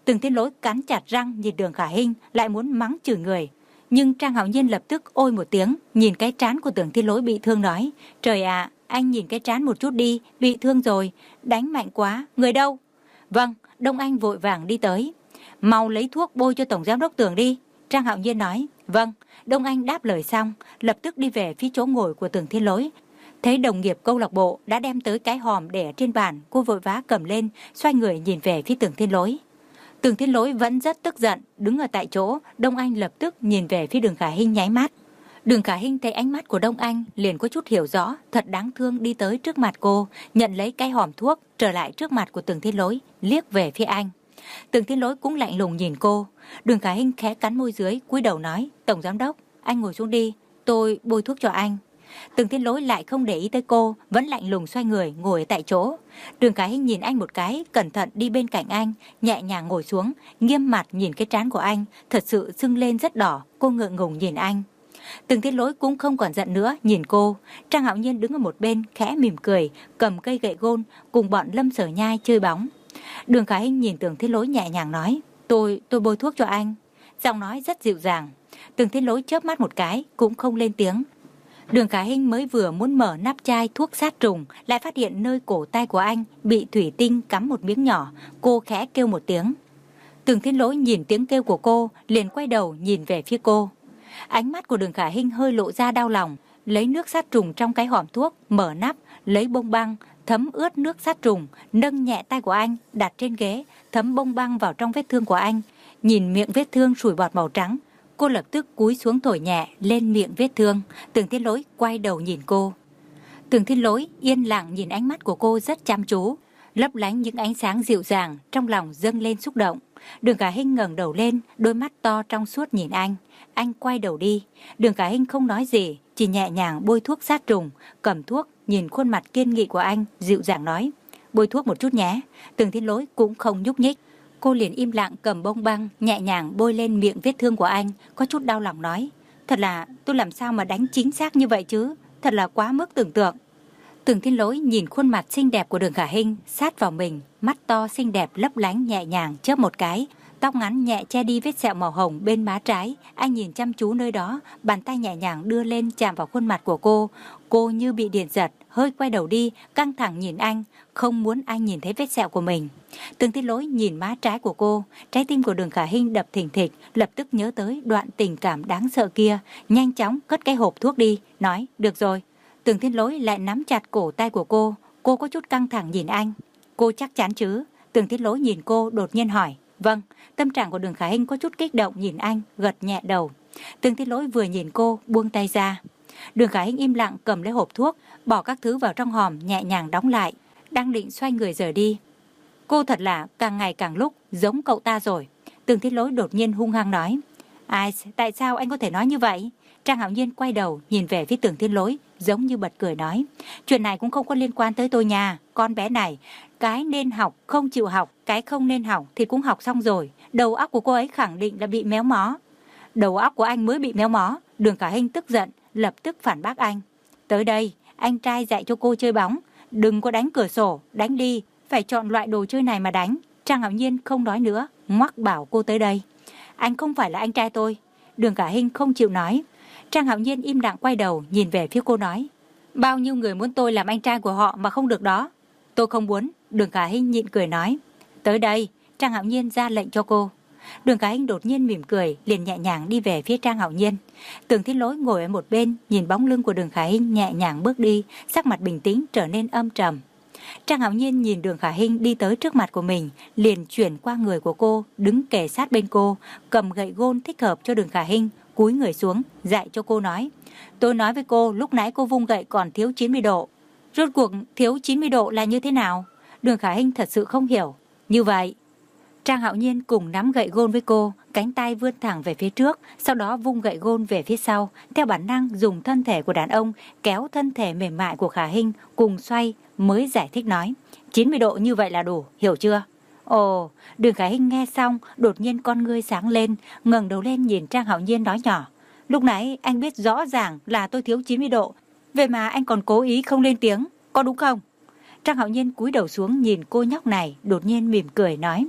B: Tưởng Thiên Lỗi cắn chặt răng nhìn Đường Khả Hinh, lại muốn mắng chửi người. Nhưng Trang Hạo Nhiên lập tức ôi một tiếng, nhìn cái trán của Tưởng Thiên Lỗi bị thương nói, trời ạ, anh nhìn cái trán một chút đi, bị thương rồi, đánh mạnh quá, người đâu? Vâng, Đông Anh vội vàng đi tới. Mau lấy thuốc bôi cho Tổng Giám đốc Tưởng đi. Trang Hạo Nhiên nói, vâng. Đông Anh đáp lời xong, lập tức đi về phía chỗ ngồi của Tưởng Thiên Lỗi. Thấy đồng nghiệp câu lạc bộ đã đem tới cái hòm để ở trên bàn, cô vội vã cầm lên, xoay người nhìn về phía Tưởng Thiên Lỗi. Tưởng Thiên Lỗi vẫn rất tức giận, đứng ở tại chỗ. Đông Anh lập tức nhìn về phía Đường Khả Hinh nháy mắt. Đường Khả Hinh thấy ánh mắt của Đông Anh liền có chút hiểu rõ, thật đáng thương đi tới trước mặt cô, nhận lấy cái hòm thuốc, trở lại trước mặt của Tưởng Thiên Lỗi, liếc về phía anh. Tưởng Thiên Lỗi cũng lạnh lùng nhìn cô. Đường Khả Hinh khẽ cắn môi dưới, cúi đầu nói, Tổng Giám đốc, anh ngồi xuống đi, tôi bôi thuốc cho anh. Tưởng Thiên Lỗi lại không để ý tới cô, vẫn lạnh lùng xoay người ngồi tại chỗ. Đường Khả Hinh nhìn anh một cái, cẩn thận đi bên cạnh anh, nhẹ nhàng ngồi xuống, nghiêm mặt nhìn cái trán của anh, thật sự sưng lên rất đỏ. Cô ngượng ngùng nhìn anh. Tưởng Thiên Lỗi cũng không còn giận nữa, nhìn cô. Trang Hạo Nhiên đứng ở một bên khẽ mỉm cười, cầm cây gậy gôn cùng bọn Lâm Sở Nhai chơi bóng. Đường Khả Hinh nhìn Tưởng Thiên Lỗi nhẹ nhàng nói, tôi tôi bôi thuốc cho anh. Giọng nói rất dịu dàng. Tưởng Thiên Lỗi chớp mắt một cái, cũng không lên tiếng. Đường Khả Hinh mới vừa muốn mở nắp chai thuốc sát trùng, lại phát hiện nơi cổ tay của anh bị thủy tinh cắm một miếng nhỏ. Cô khẽ kêu một tiếng. Tưởng Thiên Lỗi nhìn tiếng kêu của cô, liền quay đầu nhìn về phía cô. Ánh mắt của Đường Khả Hinh hơi lộ ra đau lòng, lấy nước sát trùng trong cái hòm thuốc, mở nắp, lấy bông băng, thấm ướt nước sát trùng, nâng nhẹ tay của anh, đặt trên ghế, thấm bông băng vào trong vết thương của anh. Nhìn miệng vết thương sủi bọt màu trắng, cô lập tức cúi xuống thổi nhẹ lên miệng vết thương. Tưởng Thiên Lỗi quay đầu nhìn cô. Tưởng Thiên Lỗi yên lặng nhìn ánh mắt của cô rất chăm chú, lấp lánh những ánh sáng dịu dàng, trong lòng dâng lên xúc động. Đường Khả Hinh ngẩng đầu lên, đôi mắt to trong suốt nhìn anh. Anh quay đầu đi. Đường Khả Hinh không nói gì, chỉ nhẹ nhàng bôi thuốc sát trùng, cầm thuốc, nhìn khuôn mặt kiên nghị của anh, dịu dàng nói, bôi thuốc một chút nhé. Tưởng Thiên Lỗi cũng không nhúc nhích. Cô liền im lặng cầm bông băng, nhẹ nhàng bôi lên miệng vết thương của anh, có chút đau lòng nói, thật là tôi làm sao mà đánh chính xác như vậy chứ, thật là quá mức tưởng tượng. Tưởng Thiên Lỗi nhìn khuôn mặt xinh đẹp của Đường Khả Hinh sát vào mình, mắt to xinh đẹp lấp lánh nhẹ nhàng chớp một cái, tóc ngắn nhẹ che đi vết sẹo màu hồng bên má trái. Anh nhìn chăm chú nơi đó, bàn tay nhẹ nhàng đưa lên chạm vào khuôn mặt của cô. Cô như bị điện giật, hơi quay đầu đi, căng thẳng nhìn anh, không muốn anh nhìn thấy vết sẹo của mình. Tưởng Thiên Lỗi nhìn má trái của cô, trái tim của Đường Khả Hinh đập thình thịch, lập tức nhớ tới đoạn tình cảm đáng sợ kia, nhanh chóng cất cái hộp thuốc đi, nói, được rồi. Tưởng Thiên Lỗi lại nắm chặt cổ tay của cô, cô có chút căng thẳng nhìn anh. Cô chắc chắn chứ? Tưởng Thiên Lỗi nhìn cô đột nhiên hỏi. Vâng. Tâm trạng của Đường Khả Hinh có chút kích động nhìn anh, gật nhẹ đầu. Tưởng Thiên Lỗi vừa nhìn cô, buông tay ra. Đường Khả Hinh im lặng cầm lấy hộp thuốc, bỏ các thứ vào trong hòm, nhẹ nhàng đóng lại, đang định xoay người rời đi. Cô thật là càng ngày càng lúc giống cậu ta rồi. Tưởng Thiên Lỗi đột nhiên hung hăng nói. Ai, tại sao anh có thể nói như vậy? Trang Hạo Nhiên quay đầu nhìn về phía Tưởng Thiên Lỗi, giống như bật cười nói, chuyện này cũng không có liên quan tới tôi nha. Con bé này, cái nên học không chịu học, cái không nên học thì cũng học xong rồi. Đầu óc của cô ấy khẳng định là bị méo mó. Đầu óc của anh mới bị méo mó. Đường Khả Hinh tức giận, lập tức phản bác anh. Tới đây, anh trai dạy cho cô chơi bóng, đừng có đánh cửa sổ, đánh đi, phải chọn loại đồ chơi này mà đánh. Trang Hạo Nhiên không nói nữa, ngoắc bảo cô tới đây. Anh không phải là anh trai tôi. Đường Khả Hinh không chịu nói. Trang Hạo Nhiên im lặng quay đầu nhìn về phía cô nói, bao nhiêu người muốn tôi làm anh trai của họ mà không được đó. Tôi không muốn. Đường Khả Hinh nhịn cười nói. Tới đây. Trang Hạo Nhiên ra lệnh cho cô. Đường Khả Hinh đột nhiên mỉm cười, liền nhẹ nhàng đi về phía Trang Hạo Nhiên. Tưởng Thiên Lỗi ngồi ở một bên, nhìn bóng lưng của Đường Khả Hinh nhẹ nhàng bước đi, sắc mặt bình tĩnh trở nên âm trầm. Trang Hạo Nhiên nhìn Đường Khả Hinh đi tới trước mặt của mình, liền chuyển qua người của cô, đứng kề sát bên cô, cầm gậy gôn thích hợp cho Đường Khả Hinh, cúi người xuống, dạy cho cô nói. Tôi nói với cô, lúc nãy cô vung gậy còn thiếu chín mươi độ. Rốt cuộc thiếu chín mươi độ là như thế nào? Đường Khả Hinh thật sự không hiểu. Như vậy. Trang Hạo Nhiên cùng nắm gậy gôn với cô, cánh tay vươn thẳng về phía trước, sau đó vung gậy gôn về phía sau, theo bản năng dùng thân thể của đàn ông kéo thân thể mềm mại của Khả Hinh cùng xoay, mới giải thích nói. chín mươi độ như vậy là đủ, hiểu chưa? Ồ, Đường Khả Hinh nghe xong, đột nhiên con ngươi sáng lên, ngẩng đầu lên nhìn Trang Hạo Nhiên nói nhỏ. Lúc nãy anh biết rõ ràng là tôi thiếu chín mươi độ, vậy mà anh còn cố ý không lên tiếng, có đúng không? Trang Hạo Nhiên cúi đầu xuống nhìn cô nhóc này, đột nhiên mỉm cười nói.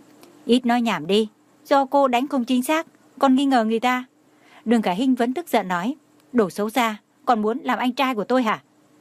B: Ít nói nhảm đi, do cô đánh không chính xác, còn nghi ngờ người ta. Đường Khả Hinh vẫn tức giận nói, đồ xấu xa, còn muốn làm anh trai của tôi hả?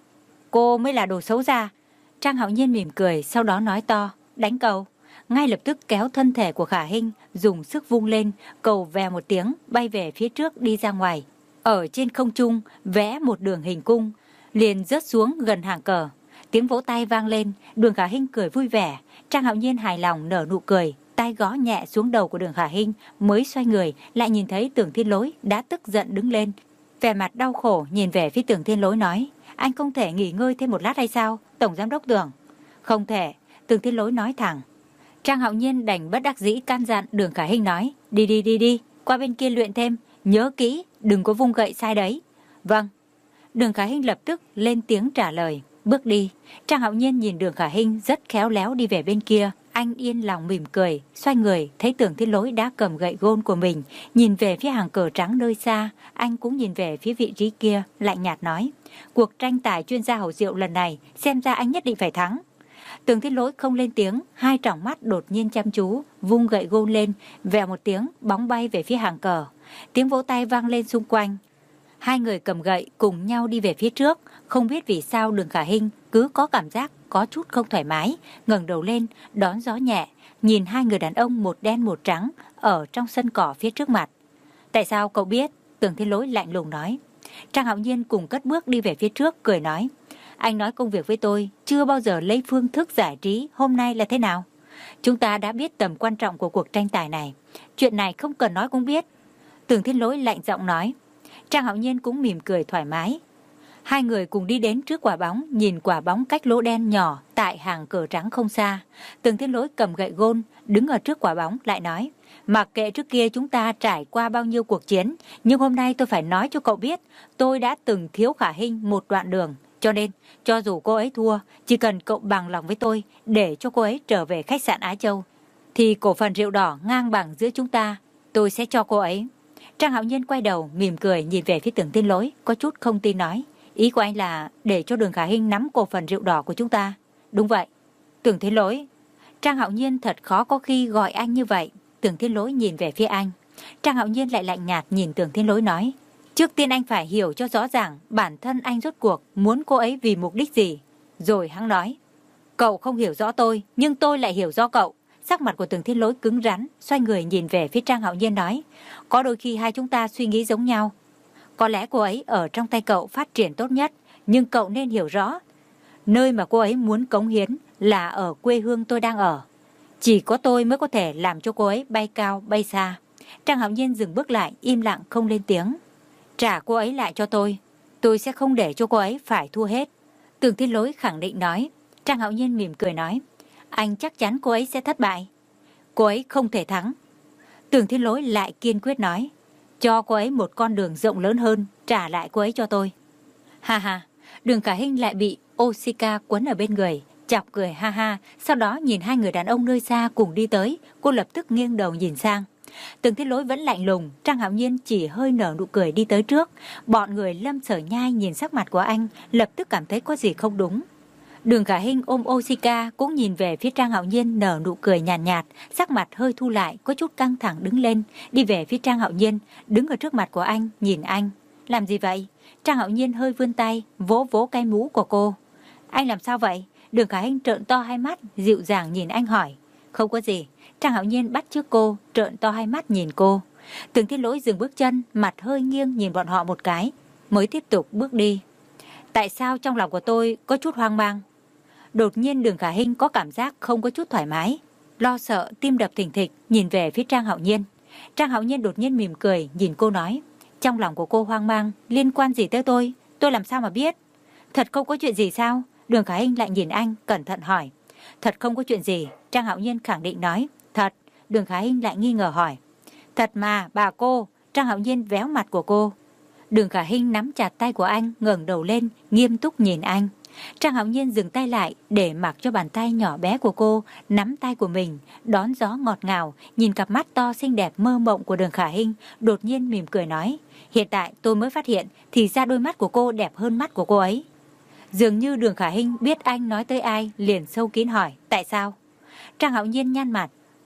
B: Cô mới là đồ xấu xa. Trang Hạo Nhiên mỉm cười, sau đó nói to, đánh cầu. Ngay lập tức kéo thân thể của Khả Hinh, dùng sức vung lên, cầu vè một tiếng, bay về phía trước đi ra ngoài. Ở trên không trung, vẽ một đường hình cung, liền rớt xuống gần hàng cờ. Tiếng vỗ tay vang lên, Đường Khả Hinh cười vui vẻ. Trang Hạo Nhiên hài lòng nở nụ cười, tay gõ nhẹ xuống đầu của Đường Khả Hinh, mới xoay người, lại nhìn thấy Tưởng Thiên Lỗi đã tức giận đứng lên. Vẻ mặt đau khổ nhìn về phía Tưởng Thiên Lỗi nói, anh không thể nghỉ ngơi thêm một lát hay sao, Tổng Giám đốc Tưởng? Không thể, Tưởng Thiên Lỗi nói thẳng. Trang Hạo Nhiên đành bất đắc dĩ can dặn. Đường Khả Hinh nói, đi đi đi đi, qua bên kia luyện thêm, nhớ kỹ, đừng có vung gậy sai đấy. Vâng. Đường Khả Hinh lập tức lên tiếng trả lời, bước đi. Trang Hạo Nhiên nhìn Đường Khả Hinh rất khéo léo đi về bên kia, anh yên lòng mỉm cười, xoay người thấy Tưởng Thiên Lỗi đã cầm gậy gôn của mình, nhìn về phía hàng cờ trắng nơi xa. Anh cũng nhìn về phía vị trí kia, lạnh nhạt nói, cuộc tranh tài chuyên gia hầu rượu lần này xem ra anh nhất định phải thắng. Tưởng Thiên Lỗi không lên tiếng, hai tròng mắt đột nhiên chăm chú, vung gậy gôn lên, vèo một tiếng, bóng bay về phía hàng cờ. Tiếng vỗ tay vang lên xung quanh. Hai người cầm gậy cùng nhau đi về phía trước, không biết vì sao Đường Khả Hinh cứ có cảm giác có chút không thoải mái, ngẩng đầu lên, đón gió nhẹ, nhìn hai người đàn ông một đen một trắng ở trong sân cỏ phía trước mặt. Tại sao cậu biết? Tưởng Thiên Lỗi lạnh lùng nói. Trang Hạo Nhiên cùng cất bước đi về phía trước, cười nói, anh nói công việc với tôi, chưa bao giờ lấy phương thức giải trí, hôm nay là thế nào? Chúng ta đã biết tầm quan trọng của cuộc tranh tài này, chuyện này không cần nói cũng biết. Tưởng Thiên Lỗi lạnh giọng nói. Trang Hạo Nhiên cũng mỉm cười thoải mái. Hai người cùng đi đến trước quả bóng, nhìn quả bóng cách lỗ đen nhỏ tại hàng cờ trắng không xa. Tưởng Thiên Lỗi cầm gậy gôn, đứng ở trước quả bóng lại nói, mặc kệ trước kia chúng ta trải qua bao nhiêu cuộc chiến, nhưng hôm nay tôi phải nói cho cậu biết, tôi đã từng thiếu Khả Hinh một đoạn đường. Cho nên, cho dù cô ấy thua, chỉ cần cậu bằng lòng với tôi để cho cô ấy trở về khách sạn Á Châu, thì cổ phần rượu đỏ ngang bằng giữa chúng ta, tôi sẽ cho cô ấy. Trang Hạo Nhiên quay đầu, mỉm cười nhìn về phía Tưởng Thiên Lỗi, có chút không tin nói, ý của anh là để cho Đường Khả Hinh nắm cổ phần rượu đỏ của chúng ta? Đúng vậy. Tưởng Thiên Lỗi. Trang Hạo Nhiên thật khó có khi gọi anh như vậy. Tưởng Thiên Lỗi nhìn về phía anh. Trang Hạo Nhiên lại lạnh nhạt nhìn Tưởng Thiên Lỗi nói, trước tiên anh phải hiểu cho rõ ràng bản thân anh rốt cuộc muốn cô ấy vì mục đích gì. Rồi hắn nói, cậu không hiểu rõ tôi, nhưng tôi lại hiểu rõ cậu. Sắc mặt của Tưởng Thiên Lỗi cứng rắn, xoay người nhìn về phía Trang Hạo Nhiên nói, có đôi khi hai chúng ta suy nghĩ giống nhau. Có lẽ cô ấy ở trong tay cậu phát triển tốt nhất, nhưng cậu nên hiểu rõ, nơi mà cô ấy muốn cống hiến là ở quê hương tôi đang ở. Chỉ có tôi mới có thể làm cho cô ấy bay cao, bay xa. Trang Hạo Nhiên dừng bước lại, im lặng không lên tiếng. Trả cô ấy lại cho tôi, tôi sẽ không để cho cô ấy phải thua hết. Tưởng Thiên Lỗi khẳng định nói. Trang Hạo Nhiên mỉm cười nói, anh chắc chắn cô ấy sẽ thất bại. Cô ấy không thể thắng. Tưởng Thiên Lỗi lại kiên quyết nói, cho cô ấy một con đường rộng lớn hơn, trả lại cô ấy cho tôi. Ha ha, Đường Khả Hinh lại bị Osika quấn ở bên người, chọc cười ha ha, sau đó nhìn hai người đàn ông nơi xa cùng đi tới, cô lập tức nghiêng đầu nhìn sang. Tưởng Thiên Lỗi vẫn lạnh lùng, Trang Hạo Nhiên chỉ hơi nở nụ cười đi tới trước. Bọn người Lâm Sở Nhai nhìn sắc mặt của anh, lập tức cảm thấy có gì không đúng. Đường Khả Hinh ôm Osika cũng nhìn về phía Trang Hạo Nhiên nở nụ cười nhàn nhạt, nhạt, sắc mặt hơi thu lại, có chút căng thẳng đứng lên, đi về phía Trang Hạo Nhiên, đứng ở trước mặt của anh, nhìn anh. Làm gì vậy? Trang Hạo Nhiên hơi vươn tay, vỗ vỗ cái mũ của cô. Anh làm sao vậy? Đường Khả Hinh trợn to hai mắt, dịu dàng nhìn anh hỏi. Không có gì. Trang Hạo Nhiên bắt trước cô, trợn to hai mắt nhìn cô. Tưởng Thiên Lỗi dừng bước chân, mặt hơi nghiêng nhìn bọn họ một cái, mới tiếp tục bước đi. Tại sao trong lòng của tôi có chút hoang mang? Đột nhiên Đường Khả Hinh có cảm giác không có chút thoải mái, lo sợ, tim đập thình thịch, nhìn về phía Trang Hạo Nhiên. Trang Hạo Nhiên đột nhiên mỉm cười, nhìn cô nói, trong lòng của cô hoang mang, liên quan gì tới tôi? Tôi làm sao mà biết? Thật không có chuyện gì sao? Đường Khả Hinh lại nhìn anh, cẩn thận hỏi. Thật không có chuyện gì, Trang Hạo Nhiên khẳng định nói. Thật. Đường Khả Hinh lại nghi ngờ hỏi. Thật mà, bà cô. Trang Hạo Nhiên véo mặt của cô. Đường Khả Hinh nắm chặt tay của anh, ngẩng đầu lên, nghiêm túc nhìn anh. Trang Hạo Nhiên dừng tay lại để mặc cho bàn tay nhỏ bé của cô nắm tay của mình, đón gió ngọt ngào, nhìn cặp mắt to xinh đẹp mơ mộng của Đường Khả Hinh, đột nhiên mỉm cười nói, hiện tại tôi mới phát hiện thì ra đôi mắt của cô đẹp hơn mắt của cô ấy. Dường như Đường Khả Hinh biết anh nói tới ai, liền sâu kín hỏi, tại sao? Trang Hạo Nhiên nhăn mặt,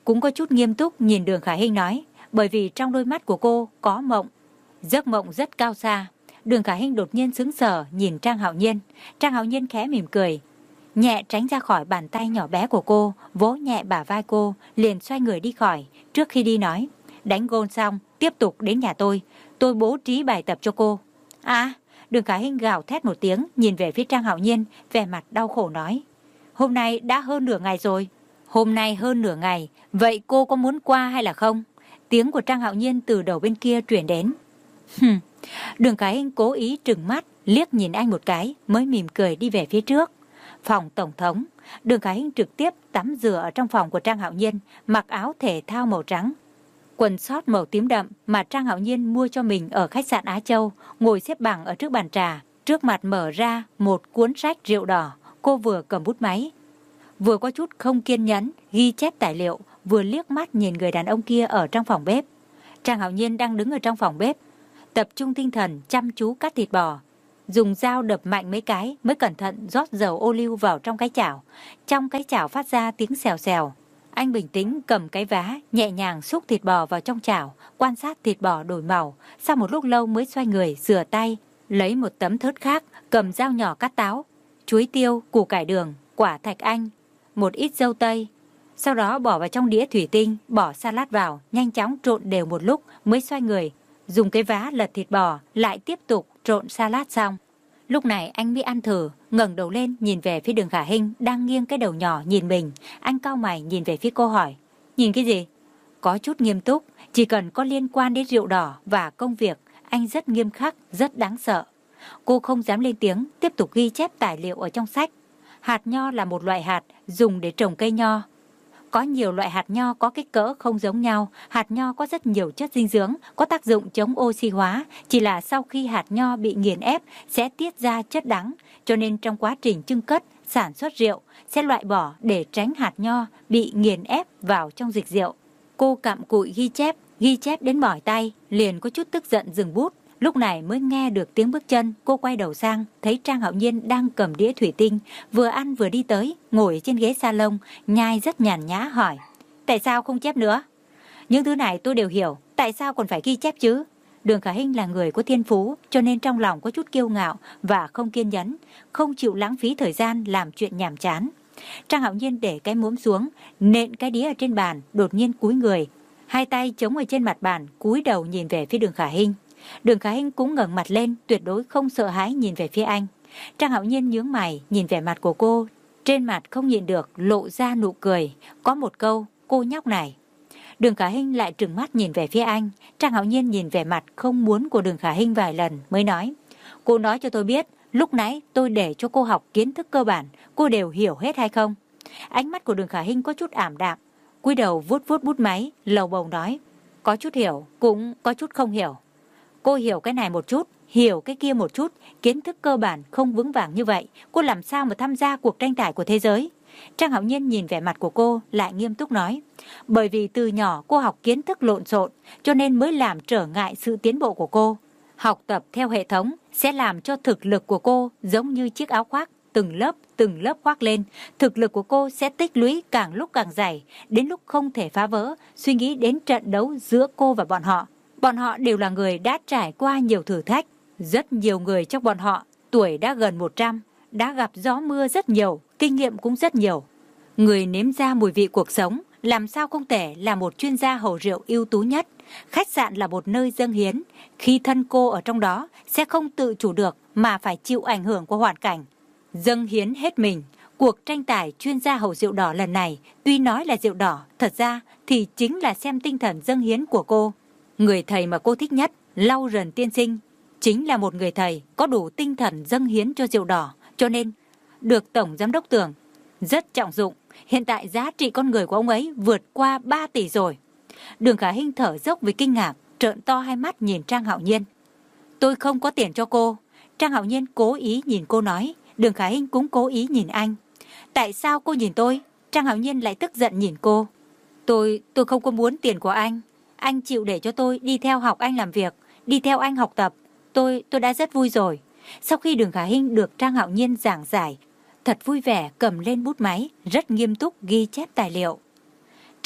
B: cũng có chút nghiêm túc nhìn Đường Khải Hinh nói, bởi vì trong đôi mắt của cô có mộng. Giấc mộng rất cao xa. Đường Khải Hinh đột nhiên sững sờ nhìn Trang Hạo Nhiên. Trang Hạo Nhiên khẽ mỉm cười, nhẹ tránh ra khỏi bàn tay nhỏ bé của cô, vỗ nhẹ bả vai cô, liền xoay người đi khỏi. Trước khi đi nói, đánh gôn xong, tiếp tục đến nhà tôi, tôi bố trí bài tập cho cô. À, Đường Khải Hinh gào thét một tiếng, nhìn về phía Trang Hạo Nhiên, vẻ mặt đau khổ nói, hôm nay đã hơn nửa ngày rồi. Hôm nay hơn nửa ngày, vậy cô có muốn qua hay là không? Tiếng của Trang Hạo Nhiên từ đầu bên kia truyền đến. Hừm. Đường Khải Hinh cố ý trừng mắt, liếc nhìn anh một cái, mới mỉm cười đi về phía trước. Phòng tổng thống, Đường Khải Hinh trực tiếp tắm rửa ở trong phòng của Trang Hạo Nhiên, mặc áo thể thao màu trắng, quần sót màu tím đậm mà Trang Hạo Nhiên mua cho mình ở khách sạn Á Châu, ngồi xếp bằng ở trước bàn trà, trước mặt mở ra một cuốn sách rượu đỏ. Cô vừa cầm bút máy, vừa có chút không kiên nhẫn ghi chép tài liệu, vừa liếc mắt nhìn người đàn ông kia ở trong phòng bếp. Trang Hạo Nhiên đang đứng ở trong phòng bếp, tập trung tinh thần chăm chú cắt thịt bò, dùng dao đập mạnh mấy cái mới cẩn thận rót dầu ô liu vào trong cái chảo. Trong cái chảo phát ra tiếng xèo xèo. Anh bình tĩnh cầm cái vá, nhẹ nhàng xúc thịt bò vào trong chảo, quan sát thịt bò đổi màu. Sau một lúc lâu mới xoay người, rửa tay, lấy một tấm thớt khác, cầm dao nhỏ cắt táo, chuối tiêu, củ cải đường, quả thạch anh, một ít dâu tây. Sau đó bỏ vào trong đĩa thủy tinh, bỏ salad vào, nhanh chóng trộn đều một lúc mới xoay người, dùng cái vá lật thịt bò, lại tiếp tục trộn salad xong. Lúc này anh mới ăn thử, ngẩng đầu lên nhìn về phía Đường Khải Hinh đang nghiêng cái đầu nhỏ nhìn mình. Anh cau mày nhìn về phía cô hỏi, nhìn cái gì? Có chút nghiêm túc, chỉ cần có liên quan đến rượu đỏ và công việc, anh rất nghiêm khắc, rất đáng sợ. Cô không dám lên tiếng, tiếp tục ghi chép tài liệu ở trong sách. Hạt nho là một loại hạt dùng để trồng cây nho. Có nhiều loại hạt nho có kích cỡ không giống nhau. Hạt nho có rất nhiều chất dinh dưỡng, có tác dụng chống oxy hóa. Chỉ là sau khi hạt nho bị nghiền ép sẽ tiết ra chất đắng, cho nên trong quá trình chưng cất, sản xuất rượu sẽ loại bỏ để tránh hạt nho bị nghiền ép vào trong dịch rượu. Cô cặm cụi ghi chép, ghi chép đến mỏi tay, liền có chút tức giận dừng bút. Lúc này mới nghe được tiếng bước chân, cô quay đầu sang, thấy Trang Hạo Nhiên đang cầm đĩa thủy tinh, vừa ăn vừa đi tới, ngồi trên ghế salon, nhai rất nhàn nhã hỏi, tại sao không chép nữa? Những thứ này tôi đều hiểu, tại sao còn phải ghi chép chứ? Đường Khải Hinh là người có thiên phú, cho nên trong lòng có chút kiêu ngạo và không kiên nhẫn, không chịu lãng phí thời gian làm chuyện nhàm chán. Trang Hạo Nhiên để cái muỗng xuống, nện cái đĩa ở trên bàn, đột nhiên cúi người, hai tay chống ở trên mặt bàn, cúi đầu nhìn về phía Đường Khải Hinh. Đường Khải Hinh cũng ngẩng mặt lên, tuyệt đối không sợ hãi nhìn về phía anh. Trang Hạo Nhiên nhướng mày nhìn vẻ mặt của cô, trên mặt không nhịn được lộ ra nụ cười, có một câu, cô nhóc này. Đường Khải Hinh lại trừng mắt nhìn về phía anh. Trang Hạo Nhiên nhìn vẻ mặt không muốn của Đường Khải Hinh vài lần mới nói, cô nói cho tôi biết, lúc nãy tôi để cho cô học kiến thức cơ bản, cô đều hiểu hết hay không? Ánh mắt của Đường Khải Hinh có chút ảm đạm, cúi đầu vuốt vuốt bút máy, lầu bầu nói, có chút hiểu, cũng có chút không hiểu. Cô hiểu cái này một chút, hiểu cái kia một chút, kiến thức cơ bản không vững vàng như vậy, cô làm sao mà tham gia cuộc tranh tài của thế giới? Trang Hạo Nhiên nhìn vẻ mặt của cô, lại nghiêm túc nói, bởi vì từ nhỏ cô học kiến thức lộn xộn, cho nên mới làm trở ngại sự tiến bộ của cô. Học tập theo hệ thống sẽ làm cho thực lực của cô giống như chiếc áo khoác, từng lớp từng lớp khoác lên, thực lực của cô sẽ tích lũy càng lúc càng dày, đến lúc không thể phá vỡ. Suy nghĩ đến trận đấu giữa cô và bọn họ. Bọn họ đều là người đã trải qua nhiều thử thách. Rất nhiều người trong bọn họ tuổi đã gần một trăm, đã gặp gió mưa rất nhiều, kinh nghiệm cũng rất nhiều. Người nếm ra mùi vị cuộc sống, làm sao không thể là một chuyên gia hầu rượu ưu tú nhất. Khách sạn là một nơi dâng hiến, khi thân cô ở trong đó sẽ không tự chủ được mà phải chịu ảnh hưởng của hoàn cảnh. Dâng hiến hết mình. Cuộc tranh tài chuyên gia hầu rượu đỏ lần này tuy nói là rượu đỏ, thật ra thì chính là xem tinh thần dâng hiến của cô. Người thầy mà cô thích nhất, Lau Rần tiên sinh, chính là một người thầy có đủ tinh thần dâng hiến cho rượu đỏ, cho nên được Tổng Giám đốc Tưởng rất trọng dụng. Hiện tại giá trị con người của ông ấy vượt qua ba tỷ rồi. Đường Khải Hinh thở dốc vì kinh ngạc, trợn to hai mắt nhìn Trang Hạo Nhiên. Tôi không có tiền cho cô. Trang Hạo Nhiên cố ý nhìn cô nói. Đường Khải Hinh cũng cố ý nhìn anh. Tại sao cô nhìn tôi? Trang Hạo Nhiên lại tức giận nhìn cô. Tôi, tôi không có muốn tiền của anh. Anh chịu để cho tôi đi theo học anh làm việc, đi theo anh học tập. Tôi, tôi đã rất vui rồi. Sau khi Đường Khải Hinh được Trang Hạo Nhiên giảng giải, thật vui vẻ cầm lên bút máy, rất nghiêm túc ghi chép tài liệu.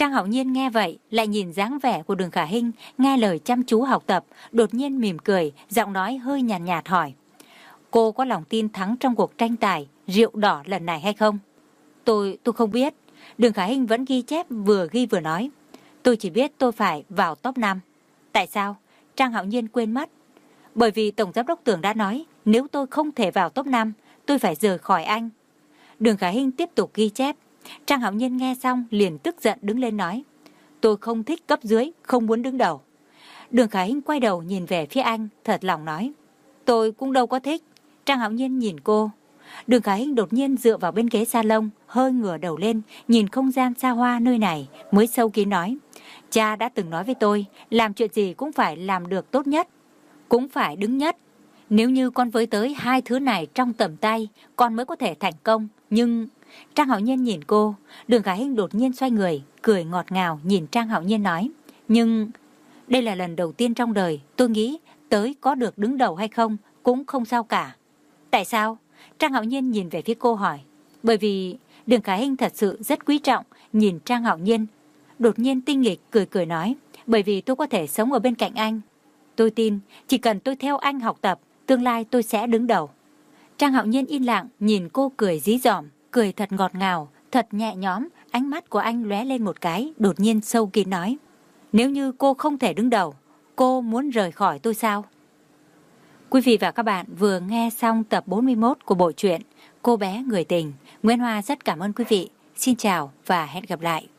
B: Trang Hạo Nhiên nghe vậy, lại nhìn dáng vẻ của Đường Khả Hinh, nghe lời chăm chú học tập, đột nhiên mỉm cười, giọng nói hơi nhàn nhạt, nhạt hỏi. Cô có lòng tin thắng trong cuộc tranh tài rượu đỏ lần này hay không? Tôi, tôi không biết. Đường Khả Hinh vẫn ghi chép vừa ghi vừa nói. Tôi chỉ biết tôi phải vào top năm. Tại sao? Trang Hạo Nhiên quên mất. Bởi vì Tổng Giám đốc Tưởng đã nói, nếu tôi không thể vào top năm, tôi phải rời khỏi anh. Đường Khả Hinh tiếp tục ghi chép. Trang Hạo Nhiên nghe xong liền tức giận đứng lên nói. Tôi không thích cấp dưới, không muốn đứng đầu. Đường Khả Hinh quay đầu nhìn về phía anh, thật lòng nói. Tôi cũng đâu có thích. Trang Hạo Nhiên nhìn cô. Đường Khả Hinh đột nhiên dựa vào bên ghế salon, hơi ngửa đầu lên, nhìn không gian xa hoa nơi này, mới sâu kín nói. Cha đã từng nói với tôi, làm chuyện gì cũng phải làm được tốt nhất, cũng phải đứng nhất. Nếu như con với tới hai thứ này trong tầm tay, con mới có thể thành công. Nhưng... Trang Hạo Nhiên nhìn cô. Đường Khả Hinh đột nhiên xoay người, cười ngọt ngào nhìn Trang Hạo Nhiên nói. Nhưng đây là lần đầu tiên trong đời tôi nghĩ tới có được đứng đầu hay không cũng không sao cả. Tại sao? Trang Hạo Nhiên nhìn về phía cô hỏi. Bởi vì Đường Khả Hinh thật sự rất quý trọng nhìn Trang Hạo Nhiên. Đột nhiên tinh nghịch cười cười nói. Bởi vì tôi có thể sống ở bên cạnh anh. Tôi tin chỉ cần tôi theo anh học tập, tương lai tôi sẽ đứng đầu. Trang Hạo Nhiên yên lặng nhìn cô cười dí dỏm, cười thật ngọt ngào, thật nhẹ nhõm. Ánh mắt của anh lóe lên một cái, đột nhiên sâu kín nói. Nếu như cô không thể đứng đầu, cô muốn rời khỏi tôi sao? Quý vị và các bạn vừa nghe xong tập bốn mươi mốt của bộ truyện Cô bé người tình. Nguyễn Hoa rất cảm ơn quý vị. Xin chào và hẹn gặp lại.